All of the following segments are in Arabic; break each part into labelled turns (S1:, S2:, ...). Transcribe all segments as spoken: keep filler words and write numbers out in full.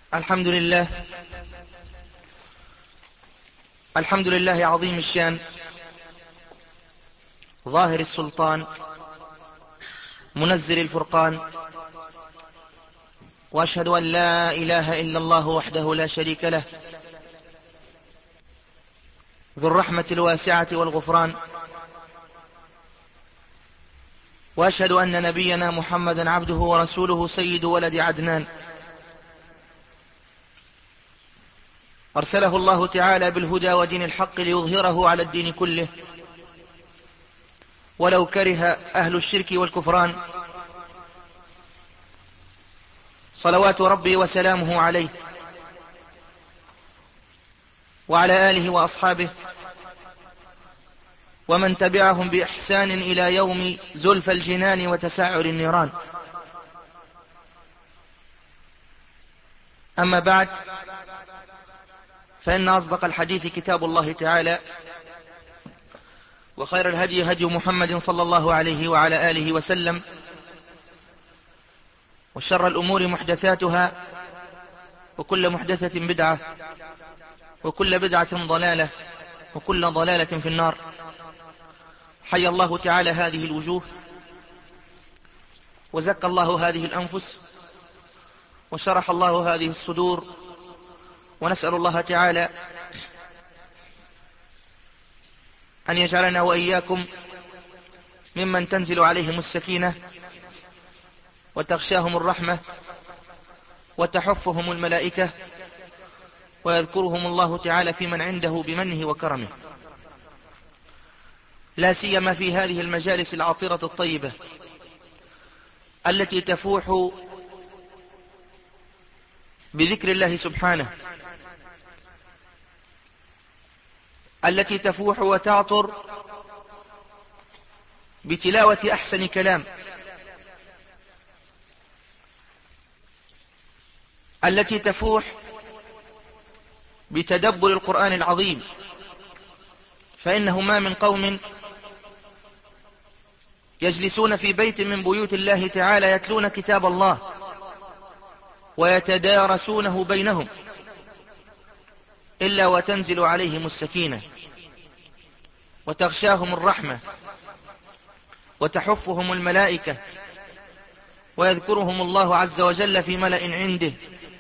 S1: الحمد لله الحمد لله عظيم الشان، ظاهر السلطان، منزل الفرقان، وأشهد أن لا إله إلا الله وحده لا شريك له، ذو الرحمة الواسعة والغفران. وأشهد أن نبينا محمدا عبده ورسوله سيد ولد عدنان، أرسله الله تعالى بالهدى ودين الحق ليظهره على الدين كله، ولو كره أهل الشرك والكفران. صلوات ربي وسلامه عليه وعلى آله وأصحابه ومن تبعهم بإحسان إلى يوم زلف الجنان وتسعر النيران. أما بعد، فإن أصدق الحديث كتاب الله تعالى، وخير الهدي هدي محمد صلى الله عليه وعلى آله وسلم، وشر الأمور محدثاتها، وكل محدثة بدعة، وكل بدعة ضلالة، وكل ضلالة في النار. حي الله تعالى هذه الوجوه، وزكى الله هذه الأنفس، وشرح الله هذه الصدور. ونسأل الله تعالى أن يجعلنا وإياكم ممن تنزل عليهم السكينة وتغشاهم الرحمة وتحفهم الملائكة، ويذكرهم الله تعالى في من عنده بمنه وكرمه، لا سيما في هذه المجالس العطرة الطيبة التي تفوح بذكر الله سبحانه، التي تفوح وتعطر بتلاوة أحسن كلام، التي تفوح بتدبر القرآن العظيم. فإنه ما من قوم يجلسون في بيت من بيوت الله تعالى يتلون كتاب الله ويتدارسونه بينهم إلا وتنزل عليهم السكينة وتغشاهم الرحمة وتحفهم الملائكة، ويذكرهم الله عز وجل في ملأ عنده،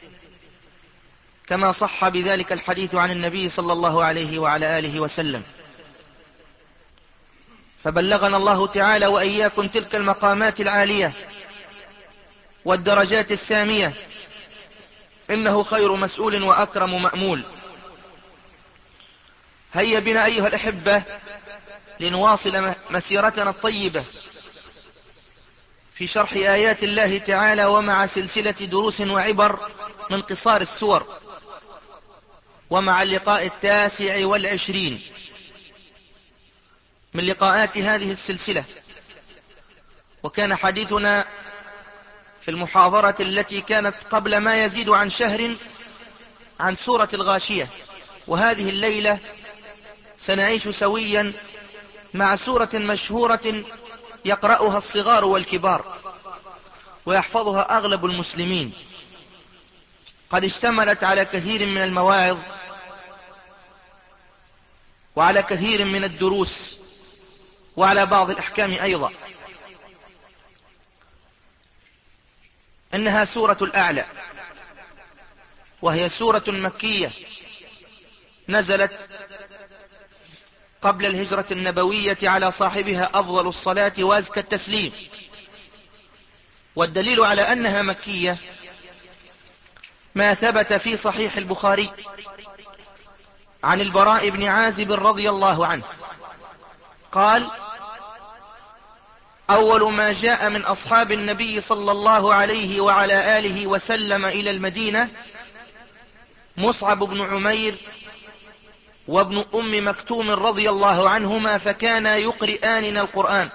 S1: كما صح بذلك الحديث عن النبي صلى الله عليه وعلى آله وسلم. فبلغنا الله تعالى وإياكم تلك المقامات العالية والدرجات السامية، إنه خير مسؤول وأكرم مأمول. هيا بنا أيها الأحبة لنواصل مسيرتنا الطيبة في شرح آيات الله تعالى، ومع سلسلة دروس وعبر من قصار السور، ومع اللقاء التاسع والعشرين من لقاءات هذه السلسلة. وكان حديثنا في المحاضرة التي كانت قبل ما يزيد عن شهر عن سورة الغاشية، وهذه الليلة سنعيش سويا مع سورة مشهورة يقرأها الصغار والكبار ويحفظها أغلب المسلمين، قد اشتملت على كثير من المواعظ وعلى كثير من الدروس وعلى بعض الأحكام أيضا. إنها سورة الأعلى، وهي سورة مكية نزلت قبل الهجرة النبوية على صاحبها أفضل الصلاة وأزكى التسليم. والدليل على أنها مكية ما ثبت في صحيح البخاري عن البراء بن عازب رضي الله عنه قال: أول ما جاء من أصحاب النبي صلى الله عليه وعلى آله وسلم إلى المدينة مصعب بن عمير وابن أم مكتوم رضي الله عنهما، فكانا يقرئاننا القرآن.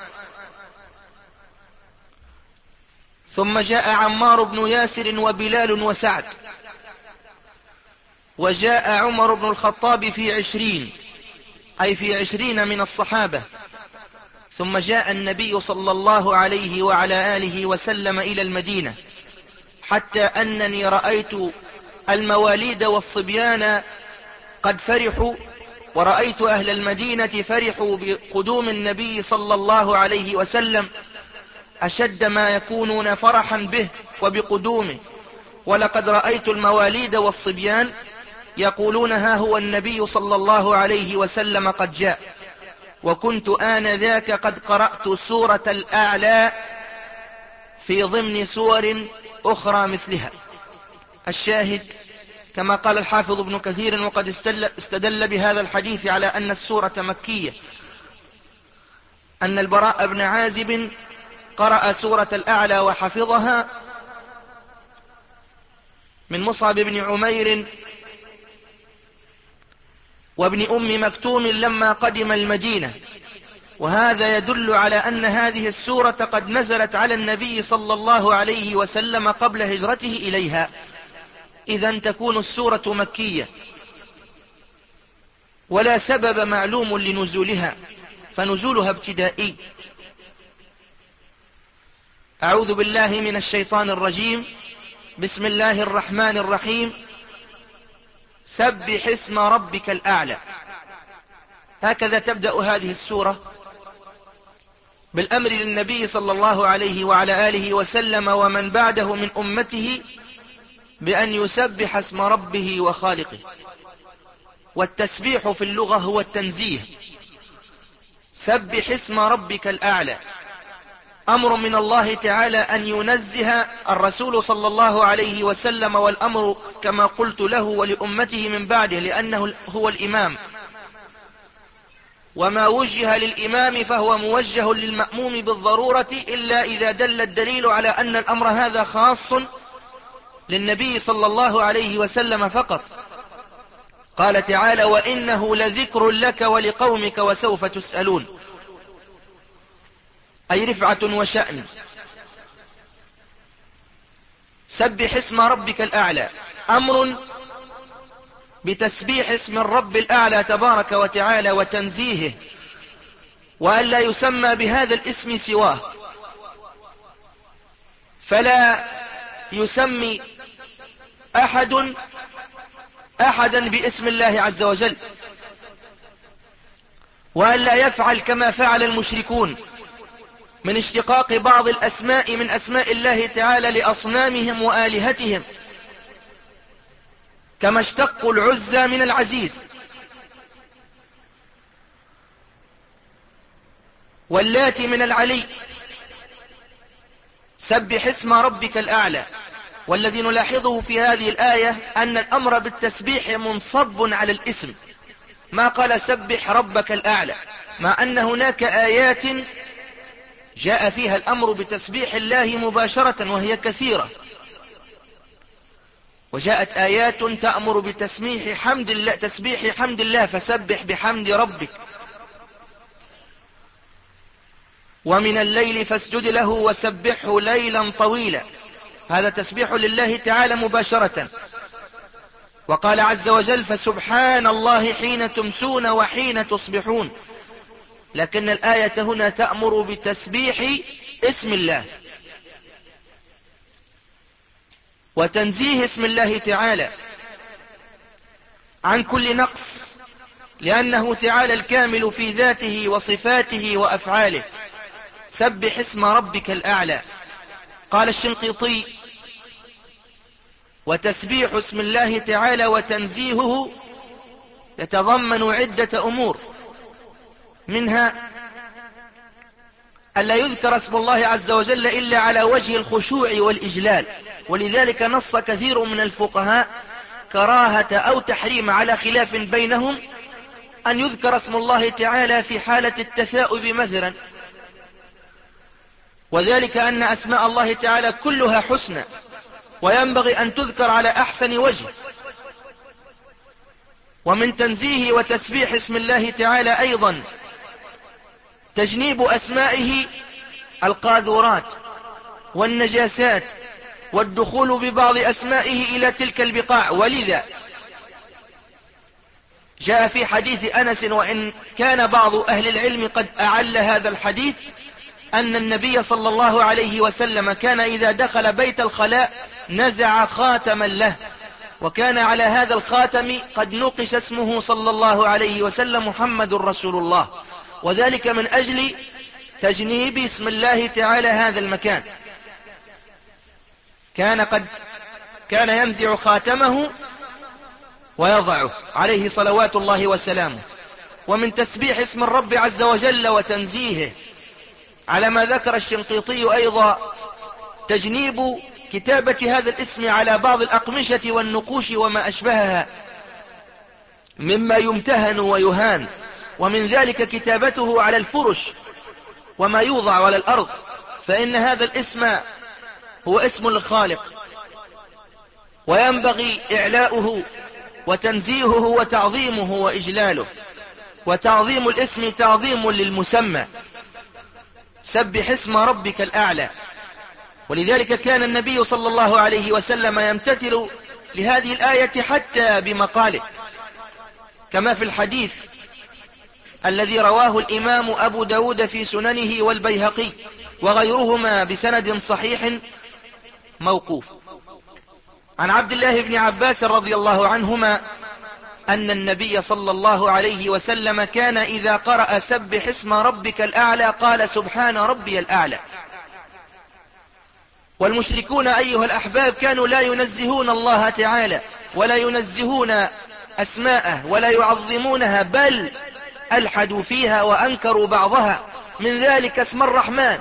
S1: ثم جاء عمار بن ياسر وبلال وسعد، وجاء عمر بن الخطاب في عشرين، أي في عشرين من الصحابة. ثم جاء النبي صلى الله عليه وعلى آله وسلم إلى المدينة، حتى أنني رأيت المواليد والصبيان قد فرحوا، ورأيت أهل المدينة فرحوا بقدوم النبي صلى الله عليه وسلم أشد ما يكونون فرحا به وبقدومه. ولقد رأيت المواليد والصبيان يقولون ها هو النبي صلى الله عليه وسلم قد جاء. وكنت آنذاك قد قرأت سورة الأعلى في ضمن سور أخرى مثلها. الشاهد كما قال الحافظ ابن كثير وقد استدل بهذا الحديث على أن السورة مكية، أن البراء بن عازب قرأ سورة الأعلى وحفظها من مصعب بن عمير وابن أم مكتوم لما قدم المدينة، وهذا يدل على أن هذه السورة قد نزلت على النبي صلى الله عليه وسلم قبل هجرته إليها، إذن تكون السورة مكية، ولا سبب معلوم لنزولها، فنزولها ابتدائي. أعوذ بالله من الشيطان الرجيم. بسم الله الرحمن الرحيم. سبح اسم ربك الأعلى. هكذا تبدأ هذه السورة بالأمر للنبي صلى الله عليه وعلى آله وسلم ومن بعده من أمته بأن يسبح اسم ربه وخالقه. والتسبيح في اللغة هو التنزيه. سبح اسم ربك الأعلى، أمر من الله تعالى أن ينزه الرسول صلى الله عليه وسلم، والأمر كما قلت له ولأمته من بعده، لأنه هو الإمام، وما وجه للإمام فهو موجه للمأموم بالضرورة، إلا إذا دل الدليل على أن الأمر هذا خاص للنبي صلى الله عليه وسلم فقط. قال تعالى: وإنه لذكر لك ولقومك وسوف تسألون، أي رفعة وشأن. سبح اسم ربك الأعلى، أمر بتسبيح اسم الرب الأعلى تبارك وتعالى وتنزيهه، وأن لا يسمى بهذا الاسم سواه، فلا يسمي أحد أحدا باسم الله عز وجل، وأن لا يفعل كما فعل المشركون من اشتقاق بعض الأسماء من أسماء الله تعالى لأصنامهم وآلهتهم، كما اشتقوا العزى من العزيز، واللات من العلي. سبح اسم ربك الأعلى. والذي نلاحظه في هذه الآية أن الأمر بالتسبيح منصب على الاسم، ما قال سبح ربك الأعلى، مع أن هناك آيات جاء فيها الأمر بتسبيح الله مباشرة وهي كثيرة، وجاءت آيات تأمر بتسبيح حمد الله تسبيح حمد الله فسبح بحمد ربك. ومن الليل فاسجد له وسبحه ليلا طويلا، هذا تسبيح لله تعالى مباشرة. وقال عز وجل: فسبحان الله حين تمسون وحين تصبحون. لكن الآية هنا تأمر بتسبيح اسم الله وتنزيه اسم الله تعالى عن كل نقص، لأنه تعالى الكامل في ذاته وصفاته وأفعاله. سبح اسم ربك الأعلى. قال الشنقيطي: وتسبيح اسم الله تعالى وتنزيهه يتضمن عدة أمور، منها ألا يذكر اسم الله عز وجل إلا على وجه الخشوع والإجلال، ولذلك نص كثير من الفقهاء كراهة أو تحريم على خلاف بينهم أن يذكر اسم الله تعالى في حالة التثاؤب مثلا، وذلك أن أسماء الله تعالى كلها حسنى وينبغي أن تذكر على أحسن وجه. ومن تنزيه وتسبيح اسم الله تعالى أيضا تجنيب أسمائه القاذورات والنجاسات والدخول ببعض أسمائه إلى تلك البقاع. ولذا جاء في حديث أنس، وإن كان بعض أهل العلم قد أعل هذا الحديث، أن النبي صلى الله عليه وسلم كان إذا دخل بيت الخلاء نزع خاتما له وكان على هذا الخاتم قد نقش اسمه صلى الله عليه وسلم محمد رسول الله، وذلك من أجل تجنيب اسم الله تعالى هذا المكان. كان قد كان ينزع خاتمه ويضعه عليه صلوات الله وسلامه. ومن تسبيح اسم الرب عز وجل وتنزيهه على ما ذكر الشنقيطي أيضا تجنيب كتابة هذا الاسم على بعض الأقمشة والنقوش وما أشبهها مما يمتهن ويهان، ومن ذلك كتابته على الفرش وما يوضع على الأرض، فإن هذا الاسم هو اسم الخالق، وينبغي إعلاؤه وتنزيهه وتعظيمه وإجلاله. وتعظيم الاسم تعظيم للمسمى، سبح اسم ربك الأعلى. ولذلك كان النبي صلى الله عليه وسلم يمتثل لهذه الآية حتى بمقاله، كما في الحديث الذي رواه الإمام أبو داود في سننه والبيهقي وغيرهما بسند صحيح موقوف عن عبد الله بن عباس رضي الله عنهما أن النبي صلى الله عليه وسلم كان إذا قرأ سبح اسم ربك الأعلى قال سبحان ربي الأعلى. والمشركون أيها الأحباب كانوا لا ينزهون الله تعالى ولا ينزهون أسماءه ولا يعظمونها، بل ألحدوا فيها وأنكروا بعضها، من ذلك اسم الرحمن،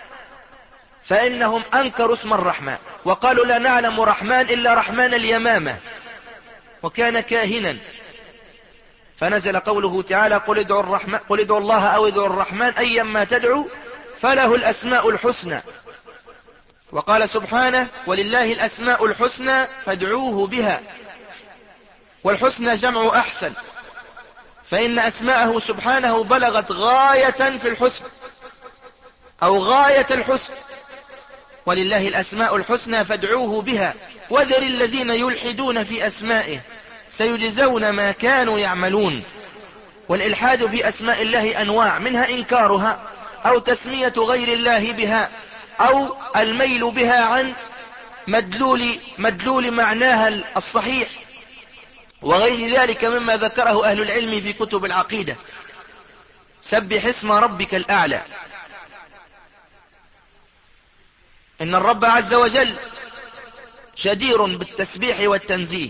S1: فإنهم أنكروا اسم الرحمن وقالوا لا نعلم رحمن إلا رحمن اليمامة، وكان كاهنا. فنزل قوله تعالى قل ادعوا, الرحمن قل ادعوا الله أو ادعوا الرحمن أيما تدعوا فله الأسماء الحسنى. وقال سبحانه ولله الأسماء الحسنى فادعوه بها، والحسنى جمع أحسن، فإن أسماءه سبحانه بلغت غاية في الحسن أو غاية الحسن. ولله الأسماء الحسنى فادعوه بها وذر الذين يلحدون في أسمائه سيجزون ما كانوا يعملون. والإلحاد في أسماء الله أنواع، منها إنكارها أو تسمية غير الله بها أو الميل بها عن مدلول, مدلول معناها الصحيح، وغير ذلك مما ذكره أهل العلم في كتب العقيدة. سبح اسم ربك الأعلى. إن الرب عز وجل جدير بالتسبيح والتنزيه.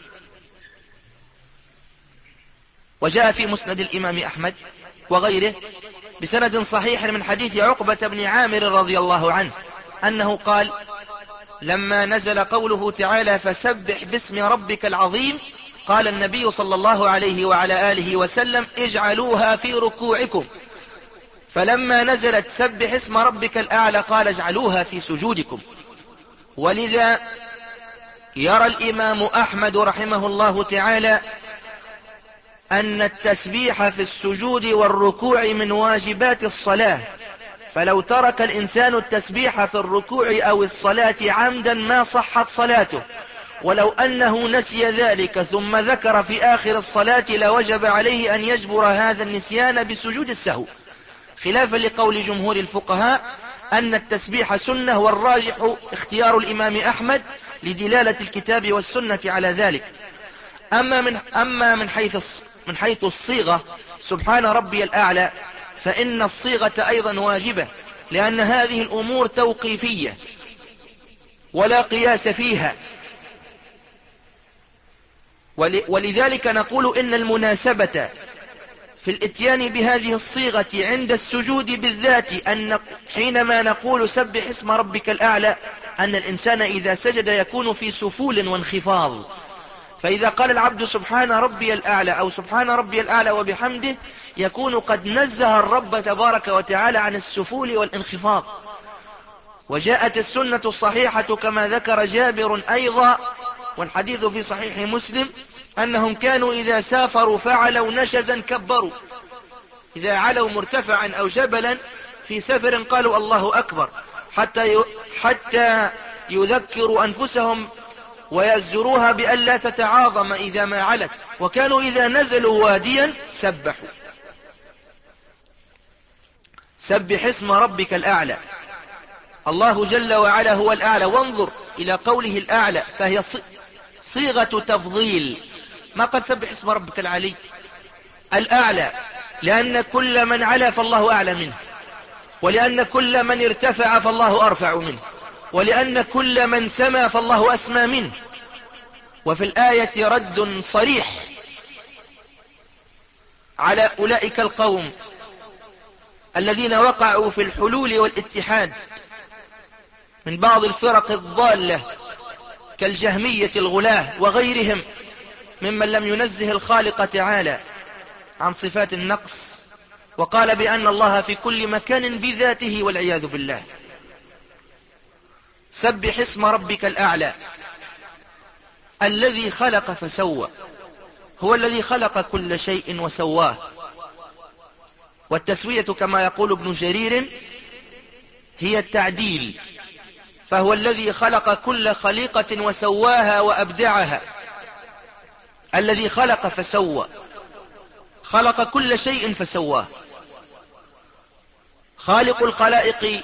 S1: وجاء في مسند الإمام أحمد وغيره بسند صحيح من حديث عقبة بن عامر رضي الله عنه أنه قال لما نزل قوله تعالى فسبح باسم ربك العظيم قال النبي صلى الله عليه وعلى آله وسلم اجعلوها في ركوعكم، فلما نزلت سبح اسم ربك الأعلى قال اجعلوها في سجودكم. ولذا يرى الإمام أحمد رحمه الله تعالى أن التسبيح في السجود والركوع من واجبات الصلاة، فلو ترك الإنسان التسبيح في الركوع أو الصلاة عمدا ما صحت صلاته، ولو أنه نسي ذلك ثم ذكر في آخر الصلاة لوجب عليه أن يجبر هذا النسيان بسجود السهو، خلافا لقول جمهور الفقهاء أن التسبيح سنة، والراجح اختيار الإمام أحمد لدلالة الكتاب والسنة على ذلك. أما من, أما من حيث من حيث الصيغة سبحان ربي الأعلى فإن الصيغة أيضا واجبة، لأن هذه الأمور توقيفية ولا قياس فيها، ولذلك نقول إن المناسبة في الاتيان بهذه الصيغة عند السجود بالذات أن حينما نقول سبح اسم ربك الأعلى أن الإنسان إذا سجد يكون في سفول وانخفاض، فإذا قال العبد سبحان ربي الأعلى أو سبحان ربي الأعلى وبحمده يكون قد نزه الرب تبارك وتعالى عن السفول والانخفاض. وجاءت السنة الصحيحة كما ذكر جابر أيضا والحديث في صحيح مسلم أنهم كانوا إذا سافروا فعلوا نشزا كبروا، إذا علوا مرتفعا أو جبلا في سفر قالوا الله أكبر حتى حتى يذكروا أنفسهم ويزجروها بألا تتعاظم إذا ما علت، وكانوا إذا نزلوا واديا سبحوا. سبح اسم ربك الأعلى، الله جل وعلا هو الأعلى، وانظر إلى قوله الأعلى فهي صيغة تفضيل، ما قد سبح اسم ربك العلي الأعلى، لأن كل من علا فالله أعلى منه، ولأن كل من ارتفع فالله أرفع منه، ولأن كل من سمى فالله أسمى منه. وفي الآية رد صريح على أولئك القوم الذين وقعوا في الحلول والاتحاد من بعض الفرق الضالة كالجهمية الغلاة وغيرهم ممن لم ينزه الخالق تعالى عن صفات النقص، وقال بأن الله في كل مكان بذاته والعياذ بالله. سبح اسم ربك الأعلى الذي خلق فسوى، هو الذي خلق كل شيء وسواه. والتسوية كما يقول ابن جرير هي التعديل، فهو الذي خلق كل خليقة وسواها وأبدعها. الذي خلق فسوى، خلق كل شيء فسواه. خالق الخلائق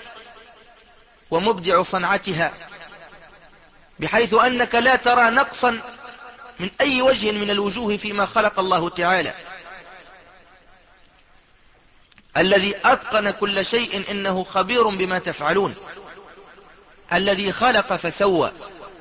S1: ومبدع صنعتها، بحيث أنك لا ترى نقصا من أي وجه من الوجوه فيما خلق الله تعالى. الذي أتقن كل شيء إنه خبير بما تفعلون. الذي خلق فسوى.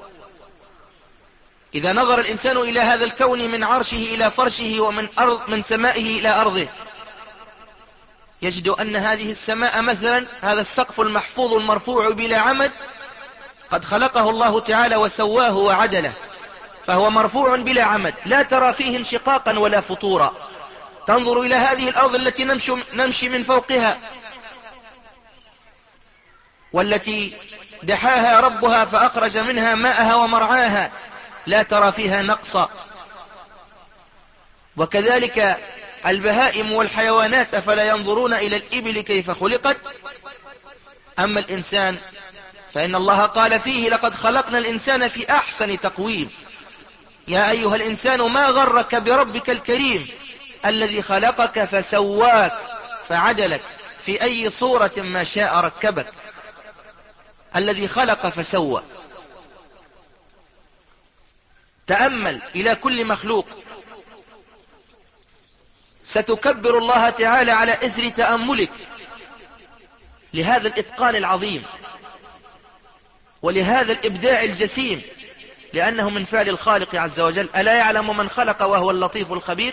S1: إذا نظر الإنسان إلى هذا الكون من عرشه إلى فرشه ومن أرض من سمائه إلى أرضه، يجد أن هذه السماء مثلا، هذا السقف المحفوظ المرفوع بلا عمد، قد خلقه الله تعالى وسواه وعدله، فهو مرفوع بلا عمد، لا ترى فيه انشقاقا ولا فطورا. تنظر إلى هذه الأرض التي نمشي, نمشي من فوقها، والتي دحاها ربها فأخرج منها ماءها ومرعاها، لا ترى فيها نقصا. وكذلك البهائم والحيوانات، أفلا ينظرون إلى الإبل كيف خلقت؟ أما الإنسان فإن الله قال فيه: لقد خلقنا الإنسان في أحسن تقويم. يا أيها الإنسان ما غرك بربك الكريم الذي خلقك فسواك فعدلك في أي صورة ما شاء ركبك. الذي خلق فسوى. تأمل إلى كل مخلوق، ستكبر الله تعالى على إثر تأملك لهذا الإتقان العظيم ولهذا الإبداع الجسيم، لأنه من فعل الخالق عز وجل. ألا يعلم من خلق وهو اللطيف الخبير؟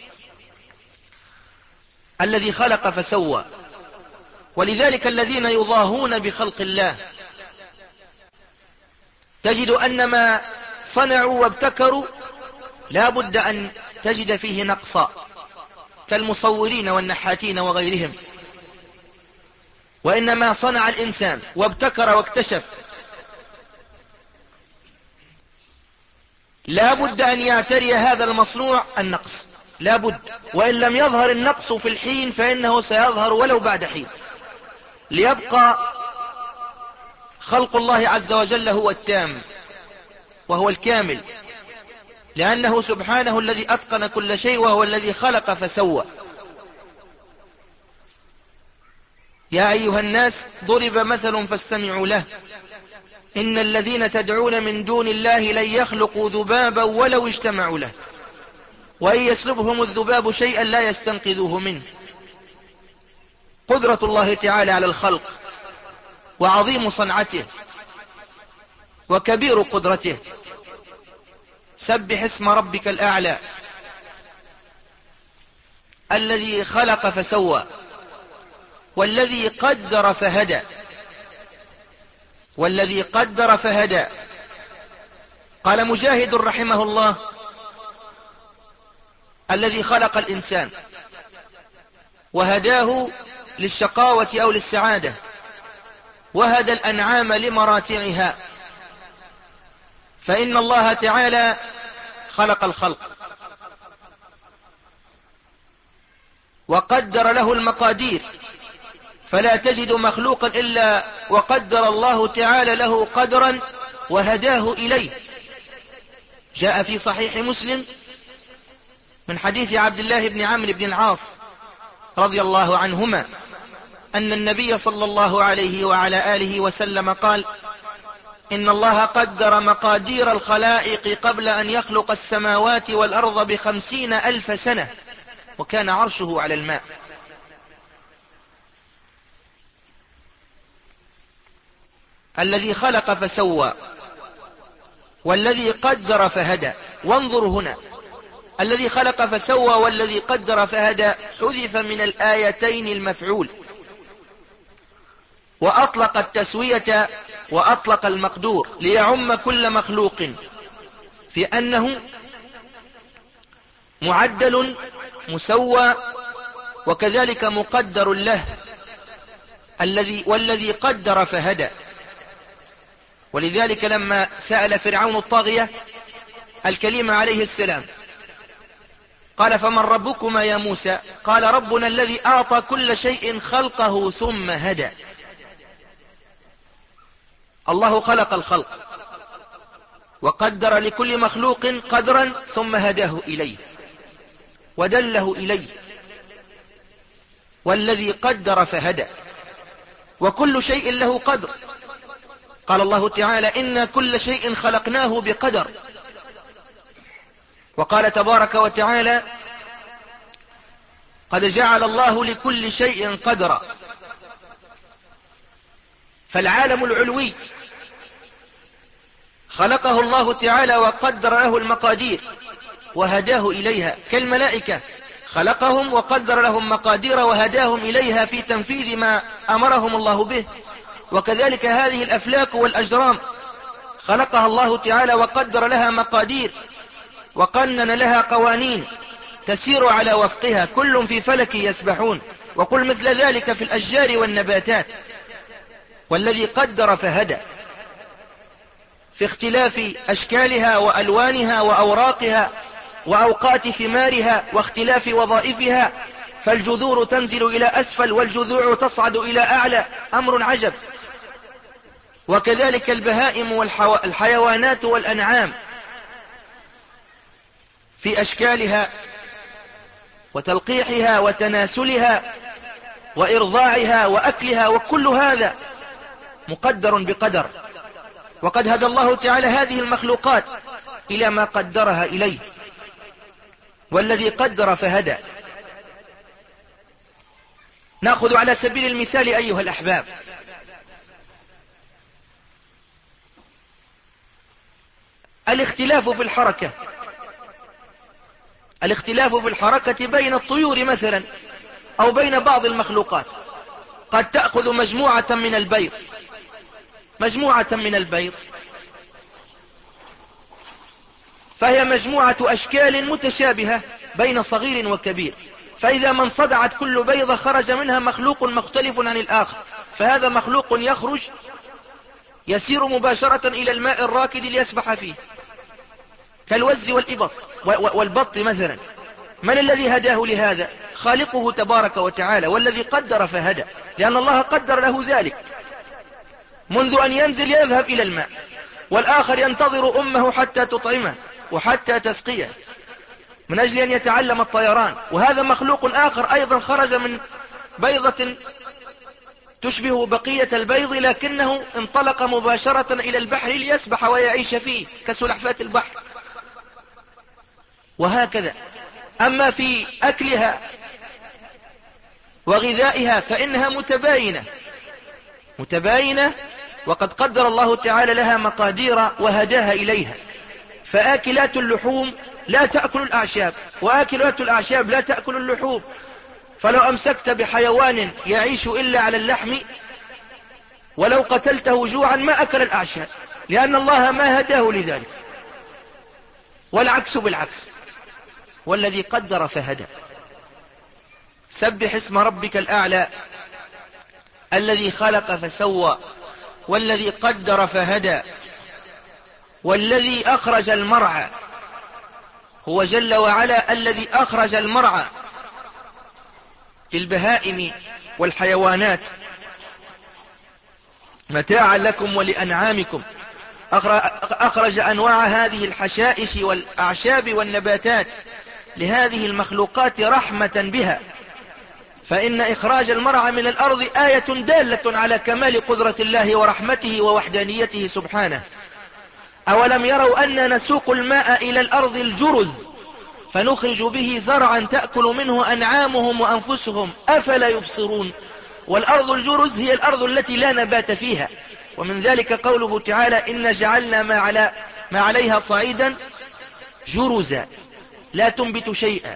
S1: الذي خلق فسوى. ولذلك الذين يضاهون بخلق الله تجد أن ما صنعوا وابتكروا لا بد أن تجد فيه نقصا، كالمصورين والنحاتين وغيرهم. وإنما صنع الإنسان وابتكر واكتشف لا بد أن يعتري هذا المصنوع النقص، لا بد. وإن لم يظهر النقص في الحين فإنه سيظهر ولو بعد حين، ليبقى خلق الله عز وجل هو التام وهو الكامل، لأنه سبحانه الذي أتقن كل شيء، وهو الذي خلق فسوى. يا أيها الناس ضرب مثل فاستمعوا له، إن الذين تدعون من دون الله لن يخلقوا ذبابا ولو اجتمعوا له، وإن يسلبهم الذباب شيئا لا يستنقذوه منه. قدرة الله تعالى على الخلق وعظيم صنعته وكبير قدرته. سبح اسم ربك الأعلى الذي خلق فسوى، والذي قدر فهدى. والذي قدر فهدى. قال مجاهد رحمه الله: الذي خلق الإنسان وهداه للشقاوة أو للسعادة، وهدى الأنعام لمراتعها. فإن الله تعالى خلق الخلق وقدر له المقادير، فلا تجد مخلوقا إلا وقدر الله تعالى له قدرا وهداه إليه. جاء في صحيح مسلم من حديث عبد الله بن عمرو بن العاص رضي الله عنهما أن النبي صلى الله عليه وعلى آله وسلم قال: إن الله قدر مقادير الخلائق قبل أن يخلق السماوات والأرض بخمسين ألف سنة، وكان عرشه على الماء. الذي خلق فسوى والذي قدر فهدى. وانظروا هنا، الذي خلق فسوى والذي قدر فهدى حذف من الآيتين المفعول، وأطلق التسوية وأطلق المقدور ليعم كل مخلوق في أنه معدل مسوى وكذلك مقدر له. الذي والذي قدر فهدى. ولذلك لما سأل فرعون الطاغية الكليم عليه السلام قال: فمن ربكما يا موسى؟ قال: ربنا الذي أعطى كل شيء خلقه ثم هدى. الله خلق الخلق وقدر لكل مخلوق قدرا ثم هداه إليه ودله إليه. والذي قدر فهدى، وكل شيء له قدر. قال الله تعالى: إنا كل شيء خلقناه بقدر. وقال تبارك وتعالى: قد جعل الله لكل شيء قدرا. فالعالم العلوي خلقه الله تعالى وقدر له المقادير وهداه إليها، كالملائكة خلقهم وقدر لهم مقادير وهداهم إليها في تنفيذ ما أمرهم الله به. وكذلك هذه الأفلاك والأجرام خلقها الله تعالى وقدر لها مقادير وقنن لها قوانين تسير على وفقها، كل في فلك يسبحون. وقل مثل ذلك في الأشجار والنباتات. والذي قدر فهدى في اختلاف أشكالها وألوانها وأوراقها وأوقات ثمارها واختلاف وظائفها، فالجذور تنزل إلى أسفل والجذوع تصعد إلى أعلى، أمر عجب. وكذلك البهائم والحيوانات والأنعام في أشكالها وتلقيحها وتناسلها وإرضاعها وأكلها، وكل هذا مقدر بقدر. وقد هدى الله تعالى هذه المخلوقات إلى ما قدرها إليه. والذي قدر فهدى. نأخذ على سبيل المثال أيها الأحباب الاختلاف في الحركة الاختلاف في الحركة بين الطيور مثلا أو بين بعض المخلوقات. قد تأخذ مجموعة من البيض مجموعة من البيض فهي مجموعة أشكال متشابهة بين صغير وكبير، فإذا ما انصدعت كل بيضة خرج منها مخلوق مختلف عن الآخر، فهذا مخلوق يخرج يسير مباشرة إلى الماء الراكد ليسبح فيه كالوز والإبط والبط مثلا. من الذي هداه لهذا؟ خالقه تبارك وتعالى. والذي قدر فهدى، لأن الله قدر له ذلك منذ أن ينزل يذهب إلى الماء، والآخر ينتظر أمه حتى تطعمه وحتى تسقيه من أجل أن يتعلم الطيران. وهذا مخلوق آخر أيضا خرج من بيضة تشبه بقية البيض، لكنه انطلق مباشرة إلى البحر ليسبح ويعيش فيه كسلحفاة البحر. وهكذا. أما في أكلها وغذائها فإنها متباينة متباينة وقد قدر الله تعالى لها مقادير وهداها إليها. فآكلات اللحوم لا تأكل الأعشاب، وآكلات الأعشاب لا تأكل اللحوم. فلو أمسكت بحيوان يعيش إلا على اللحم ولو قتلته جوعا ما أكل الأعشاب، لأن الله ما هداه لذلك. والعكس بالعكس. والذي قدر فهدى. سبح اسم ربك الأعلى الذي خلق فسوى والذي قدر فهدى والذي أخرج المرعى. هو جل وعلا الذي أخرج المرعى للبهائم والحيوانات متاعا لكم ولأنعامكم. أخرج أنواع هذه الحشائش والأعشاب والنباتات لهذه المخلوقات رحمة بها، فإن إخراج المرعى من الأرض آية دالة على كمال قدرة الله ورحمته ووحدانيته سبحانه. أولم يروا أن نسوق الماء إلى الأرض الجرز فنخرج به زرعا تأكل منه أنعامهم وأنفسهم أفلا يبصرون. والأرض الجرز هي الأرض التي لا نبات فيها، ومن ذلك قوله تعالى إن جعلنا ما, على ما عليها صعيدا جرزا لا تنبت شيئا.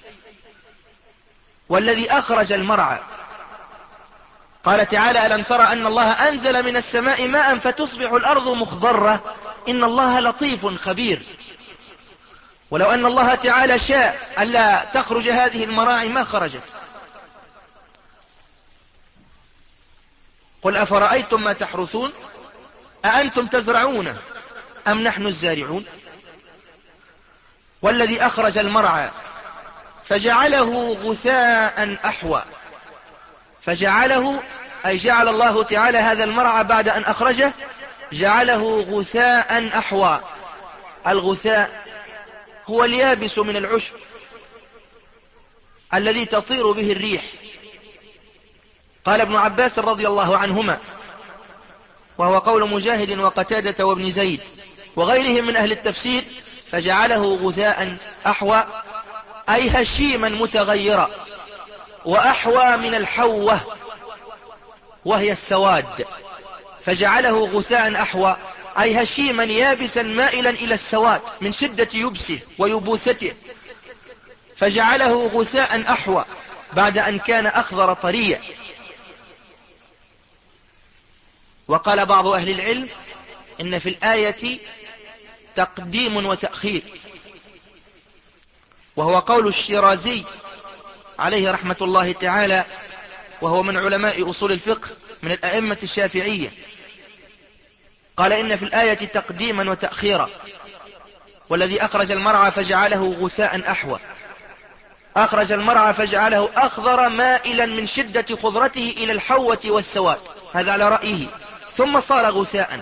S1: والذي أخرج المرعى قال تعالى ألم ترى أن الله أنزل من السماء ماء فتصبح الأرض مخضرة إن الله لطيف خبير. ولو أن الله تعالى شاء ألا تخرج هذه المراعي ما خرجت. قل أفرأيتم ما تحرثون أأنتم تزرعونه أم نحن الزارعون. والذي أخرج المرعى فجعله غثاء أحوى. فجعله أي جعل الله تعالى هذا المرعى بعد أن أخرجه جعله غثاء أحوى. الغثاء هو اليابس من العشب الذي تطير به الريح. قال ابن عباس رضي الله عنهما وهو قول مجاهد وقتادة وابن زيد وغيرهم من أهل التفسير فجعله غثاء أحوى أي هشيما متغيرا. وأحوى من الحوة وهي السواد. فجعله غثاء أحوى أي هشيما يابسا مائلا إلى السواد من شدة يبسه ويبوسته. فجعله غثاء أحوى بعد أن كان أخضر طريا. وقال بعض أهل العلم إن في الآية تقديم وتأخير، وهو قول الشيرازي عليه رحمة الله تعالى، وهو من علماء أصول الفقه من الأئمة الشافعية. قال إن في الآية تقديما وتأخيرا. والذي أخرج المرعى فجعله غثاء أحوى أخرج المرعى فجعله أخضر مائلا من شدة خضرته إلى الحوة والسواد، هذا على رأيه، ثم صار غثاء.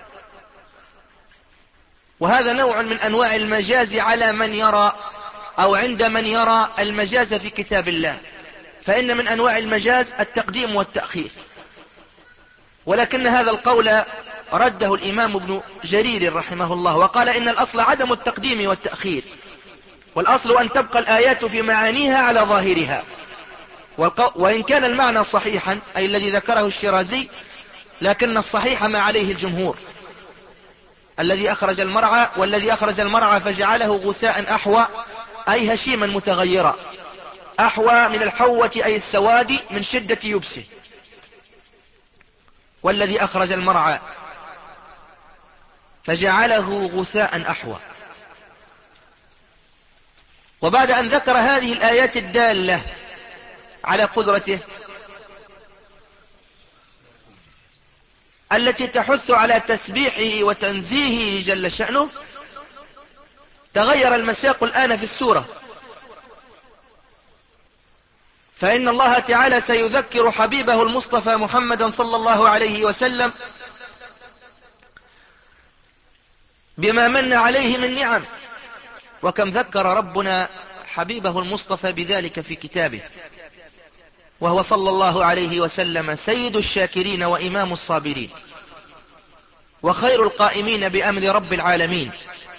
S1: وهذا نوع من أنواع المجاز على من يرى أو عند من يرى المجاز في كتاب الله. فإن من أنواع المجاز التقديم والتأخير، ولكن هذا القول رده الإمام ابن جرير رحمه الله وقال إن الأصل عدم التقديم والتأخير، والأصل أن تبقى الآيات في معانيها على ظاهرها. وإن كان المعنى صحيحا أي الذي ذكره الشيرازي، لكن الصحيح ما عليه الجمهور. الذي أخرج المرعى والذي أخرج المرعى فجعله غثاء أحوى أي هشيما متغيرا. أحوى من الحوة أي السواد من شدة يبسه. والذي أخرج المرعى فجعله غثاء أحوى. وبعد أن ذكر هذه الآيات الدالة على قدرته التي تحث على تسبيحه وتنزيهه جل شأنه، تغير المساق الآن في السورة. فإن الله تعالى سيذكر حبيبه المصطفى محمدا صلى الله عليه وسلم بما من عليه من نعم. وكم ذكر ربنا حبيبه المصطفى بذلك في كتابه، وهو صلى الله عليه وسلم سيد الشاكرين وإمام الصابرين وخير القائمين بأمر رب العالمين.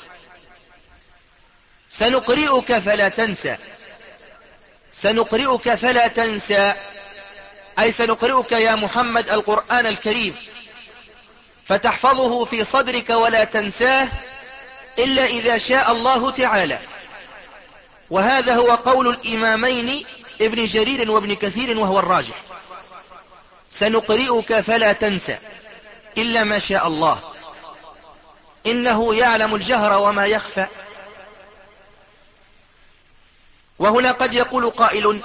S1: سنقرئك فلا تنسى. سنقرئك فلا تنسى أي سنقرئك يا محمد القرآن الكريم فتحفظه في صدرك ولا تنساه إلا إذا شاء الله تعالى. وهذا هو قول الإمامين ابن جرير وابن كثير وهو الراجح. سنقرئك فلا تنسى إلا ما شاء الله إنه يعلم الجهر وما يخفى. وهنا قد يقول قائل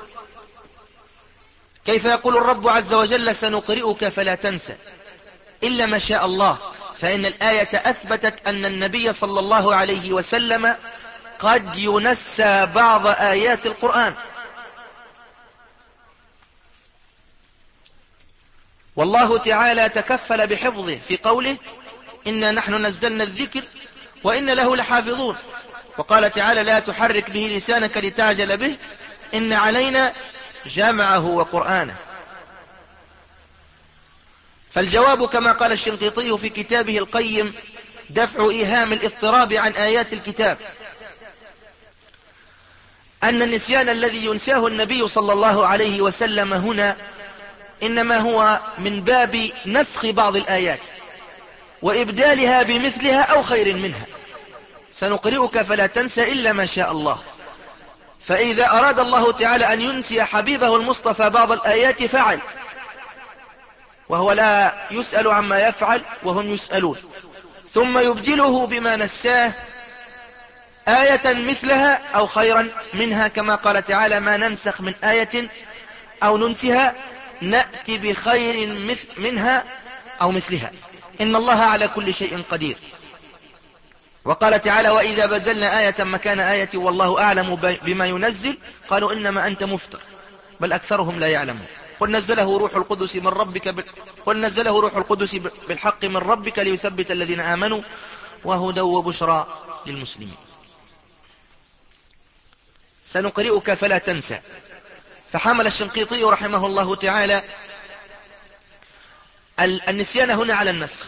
S1: كيف يقول الرب عز وجل سنقرئك فلا تنسى إلا ما شاء الله؟ فإن الآية أثبتت أن النبي صلى الله عليه وسلم قد ينسى بعض آيات القرآن. والله تعالى تكفل بحفظه في قوله إنا نحن نزلنا الذكر وإن له لحافظون. وقال تعالى لا تحرك به لسانك لتعجل به إن علينا جمعه وقرآنه. فالجواب كما قال الشنقيطي في كتابه القيم دفع إيهام الاضطراب عن آيات الكتاب أن النسيان الذي ينساه النبي صلى الله عليه وسلم هنا إنما هو من باب نسخ بعض الآيات وإبدالها بمثلها أو خير منها. سنقرئك فلا تنسى إلا ما شاء الله. فإذا أراد الله تعالى أن ينسي حبيبه المصطفى بعض الآيات فعل، وهو لا يسأل عما يفعل وهم يسألون، ثم يبدله بما نساه آية مثلها أو خيرا منها، كما قال تعالى: ما ننسخ من آية أو ننسها نأتي بخير منها أو مثلها إن الله على كل شيء قدير. وقال تعالى: وإذا بدلنا آية مكان آية والله أعلم بما ينزل قالوا إنما أنت مفتر بل أكثرهم لا يعلمون. قل نزله روح القدس من ربك ب... قل نزله روح القدس بالحق من ربك ليثبت الذين آمنوا وهدى وبشرى للمسلمين. سنقرئك فلا تنسى. فحمل الشنقيطي رحمه الله تعالى النسيان هنا على النسخ.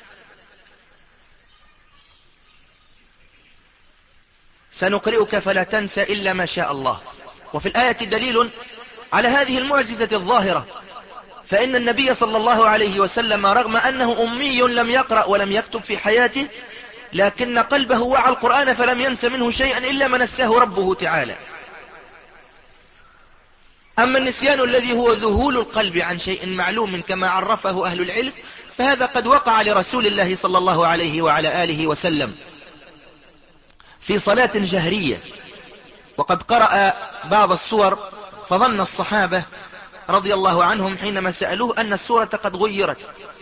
S1: سنقرئك فلا تنسى إلا ما شاء الله. وفي الآية دليل على هذه المعجزة الظاهرة، فإن النبي صلى الله عليه وسلم رغم أنه أمي لم يقرأ ولم يكتب في حياته، لكن قلبه وعى القرآن فلم ينس منه شيئا إلا ما نساه ربه تعالى. أما النسيان الذي هو ذهول القلب عن شيء معلوم كما عرفه أهل العلم فهذا قد وقع لرسول الله صلى الله عليه وعلى آله وسلم في صلاة جهرية، وقد قرأ بعض السور فظن الصحابة رضي الله عنهم حينما سألوه أن السورة قد غيرت،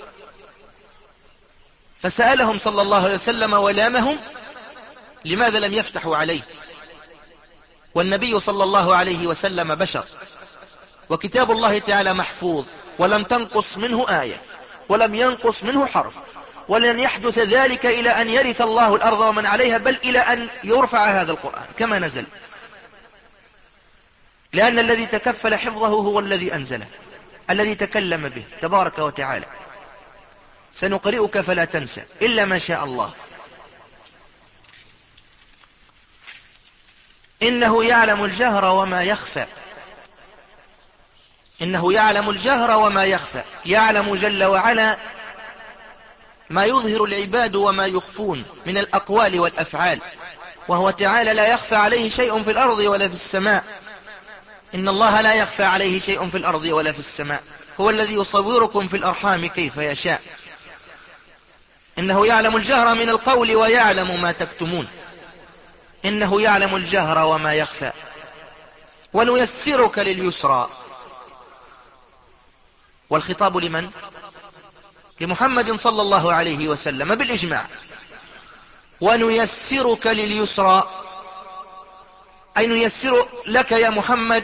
S1: فسألهم صلى الله عليه وسلم ولامهم لماذا لم يفتحوا عليه، والنبي صلى الله عليه وسلم بشر، وكتاب الله تعالى محفوظ ولم تنقص منه آية ولم ينقص منه حرف، ولن يحدث ذلك إلى أن يرث الله الأرض ومن عليها، بل إلى أن يرفع هذا القرآن كما نزل، لأن الذي تكفل حفظه هو الذي أنزله الذي تكلم به تبارك وتعالى. سنقرئك فلا تنسى إلا ما شاء الله. إنه يعلم الجهر وما يخفى. إنه يعلم الجهر وما يخفى، يعلم جل وعلا ما يظهر العباد وما يخفون من الأقوال والأفعال، وهو تعالى لا يخفى عليه شيء في الأرض ولا في السماء. إن الله لا يخفى عليه شيء في الأرض ولا في السماء، هو الذي يصوركم في الأرحام كيف يشاء. إنه يعلم الجهر من القول ويعلم ما تكتمون. إنه يعلم الجهر وما يخفى. ونيسرك لليسرى. والخطاب لمن؟ لمحمد صلى الله عليه وسلم بالإجماع. ونيسرك لليسرى أي نيسر لك يا محمد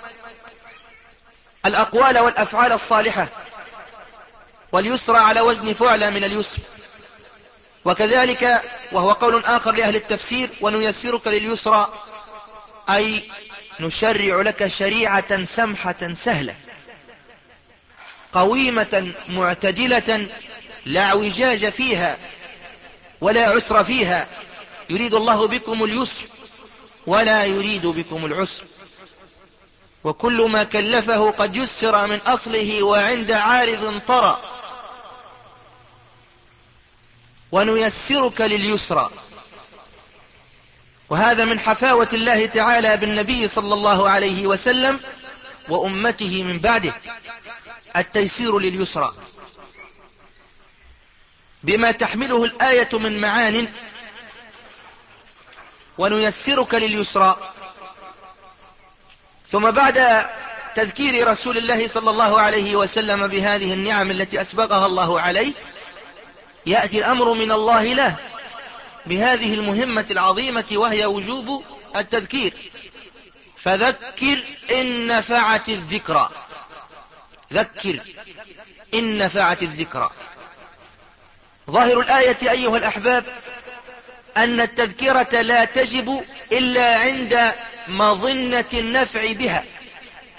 S1: الأقوال والأفعال الصالحة، واليسرى على وزن فعل من اليسر. وكذلك وهو قول آخر لأهل التفسير ونيسرك لليسرى أي نشرع لك شريعة سمحة سهلة قويمة معتدلة لا اعوجاج فيها ولا عسر فيها، يريد الله بكم اليسر ولا يريد بكم العسر. وكل ما كلفه قد يسر من أصله وعند عارض طرى. ونيسرك لليسرى، وهذا من حفاوة الله تعالى بالنبي صلى الله عليه وسلم وأمته من بعده، التيسير لليسرى بما تحمله الآية من معان. ونيسرك لليسرى، ثم بعد تذكير رسول الله صلى الله عليه وسلم بهذه النعم التي أسبغها الله عليه يأتي الأمر من الله له بهذه المهمة العظيمة، وهي وجوب التذكير. فذكر إن نفعت الذكرى. ذكر إن نفعت الذكرى. ظاهر الآية أيها الأحباب أن التذكرة لا تجب إلا عند مظنة النفع بها،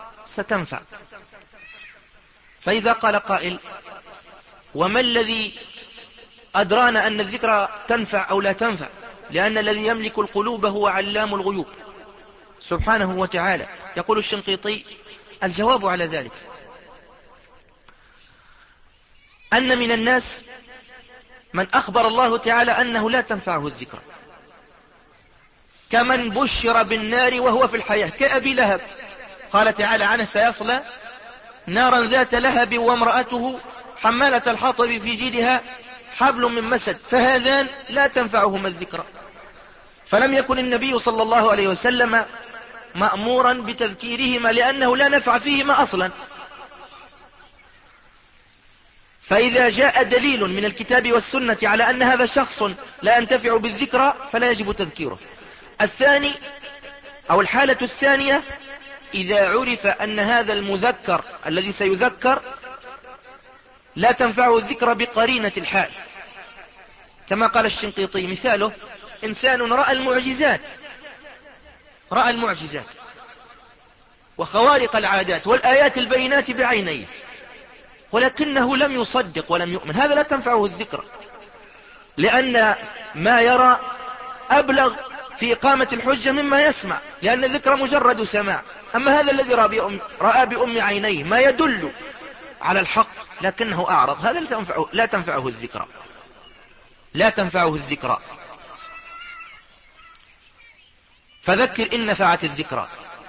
S1: ستنفع. فإذا قال قائل: وما الذي أدرانا أن الذكرى تنفع أو لا تنفع؟ لأن الذي يملك القلوب هو علام الغيوب سبحانه وتعالى. يقول الشنقيطي: الجواب على ذلك أن من الناس من أخبر الله تعالى أنه لا تنفعه الذكرى، كمن بشر بالنار وهو في الحياة كأبي لهب، قال تعالى عنه: سيصلى نارا ذات لهب وامرأته حمالة الحطب في جيدها حبل من مسد، فهذان لا تنفعهما الذكرى. فلم يكن النبي صلى الله عليه وسلم مأمورا بتذكيرهما لأنه لا نفع فيهما أصلا. فإذا جاء دليل من الكتاب والسنة على أن هذا شخص لا ينتفع بالذكرى فلا يجب تذكيره. الثاني أو الحالة الثانية: إذا عرف أن هذا المذكر الذي سيذكر لا تنفعه الذكرى بقرينة الحال، كما قال الشنقيطي: مثاله إنسان رأى المعجزات رأى المعجزات وخوارق العادات والآيات البينات بعينيه، ولكنه لم يصدق ولم يؤمن، هذا لا تنفعه الذكرى، لأن ما يرى أبلغ في إقامة الحجة مما يسمع، لأن الذكرى مجرد سماع. أما هذا الذي رأى بأم عينيه ما يدل على الحق لكنه أعرض، هذا لا تنفعه, لا تنفعه الذكرى لا تنفعه الذكرى فذكر إن نفعت الذكرى.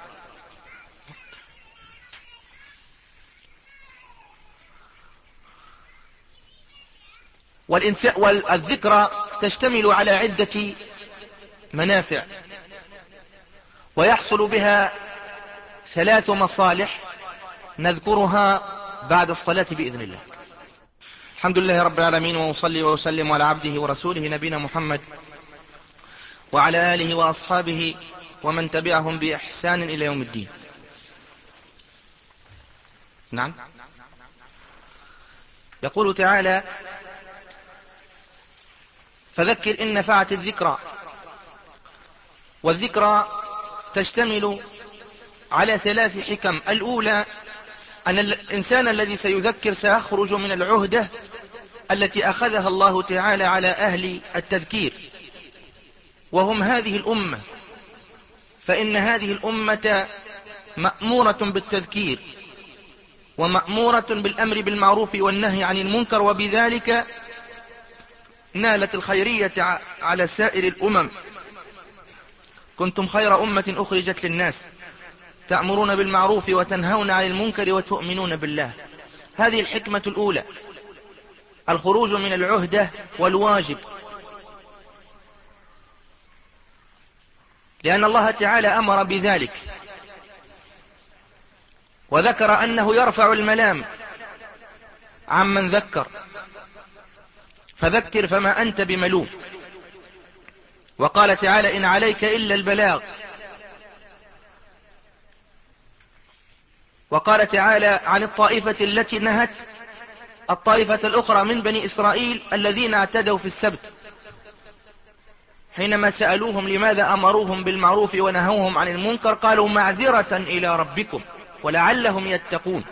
S1: والذكرى تشتمل على عدة منافع، ويحصل بها ثلاث مصالح نذكرها بعد الصلاة بإذن الله. الحمد لله رب العالمين، وأصلي وأسلم على عبده ورسوله نبينا محمد وعلى آله وأصحابه ومن تبعهم بإحسان إلى يوم الدين. نعم. يقول تعالى: فذكر إن نفعت الذكرى. والذكرى تشتمل على ثلاث حكم. الأولى أن الإنسان الذي سيذكر سيخرج من العهدة التي أخذها الله تعالى على أهل التذكير، وهم هذه الأمة، فإن هذه الأمة مأمورة بالتذكير ومأمورة بالأمر بالمعروف والنهي عن المنكر، وبذلك نالت الخيرية على سائر الأمم. كنتم خير أمة أخرجت للناس تأمرون بالمعروف وتنهون عن المنكر وتؤمنون بالله. هذه الحكمة الأولى، الخروج من العهدة والواجب، لأن الله تعالى أمر بذلك وذكر أنه يرفع الملام عمن ذكر، فذكر فما أنت بملوم. وقال تعالى: إن عليك إلا البلاغ. وقال تعالى عن الطائفة التي نهت الطائفة الأخرى من بني إسرائيل الذين اعتدوا في السبت، حينما سألوهم لماذا أمروهم بالمعروف ونهوهم عن المنكر قالوا: معذرة إلى ربكم ولعلهم يتقون.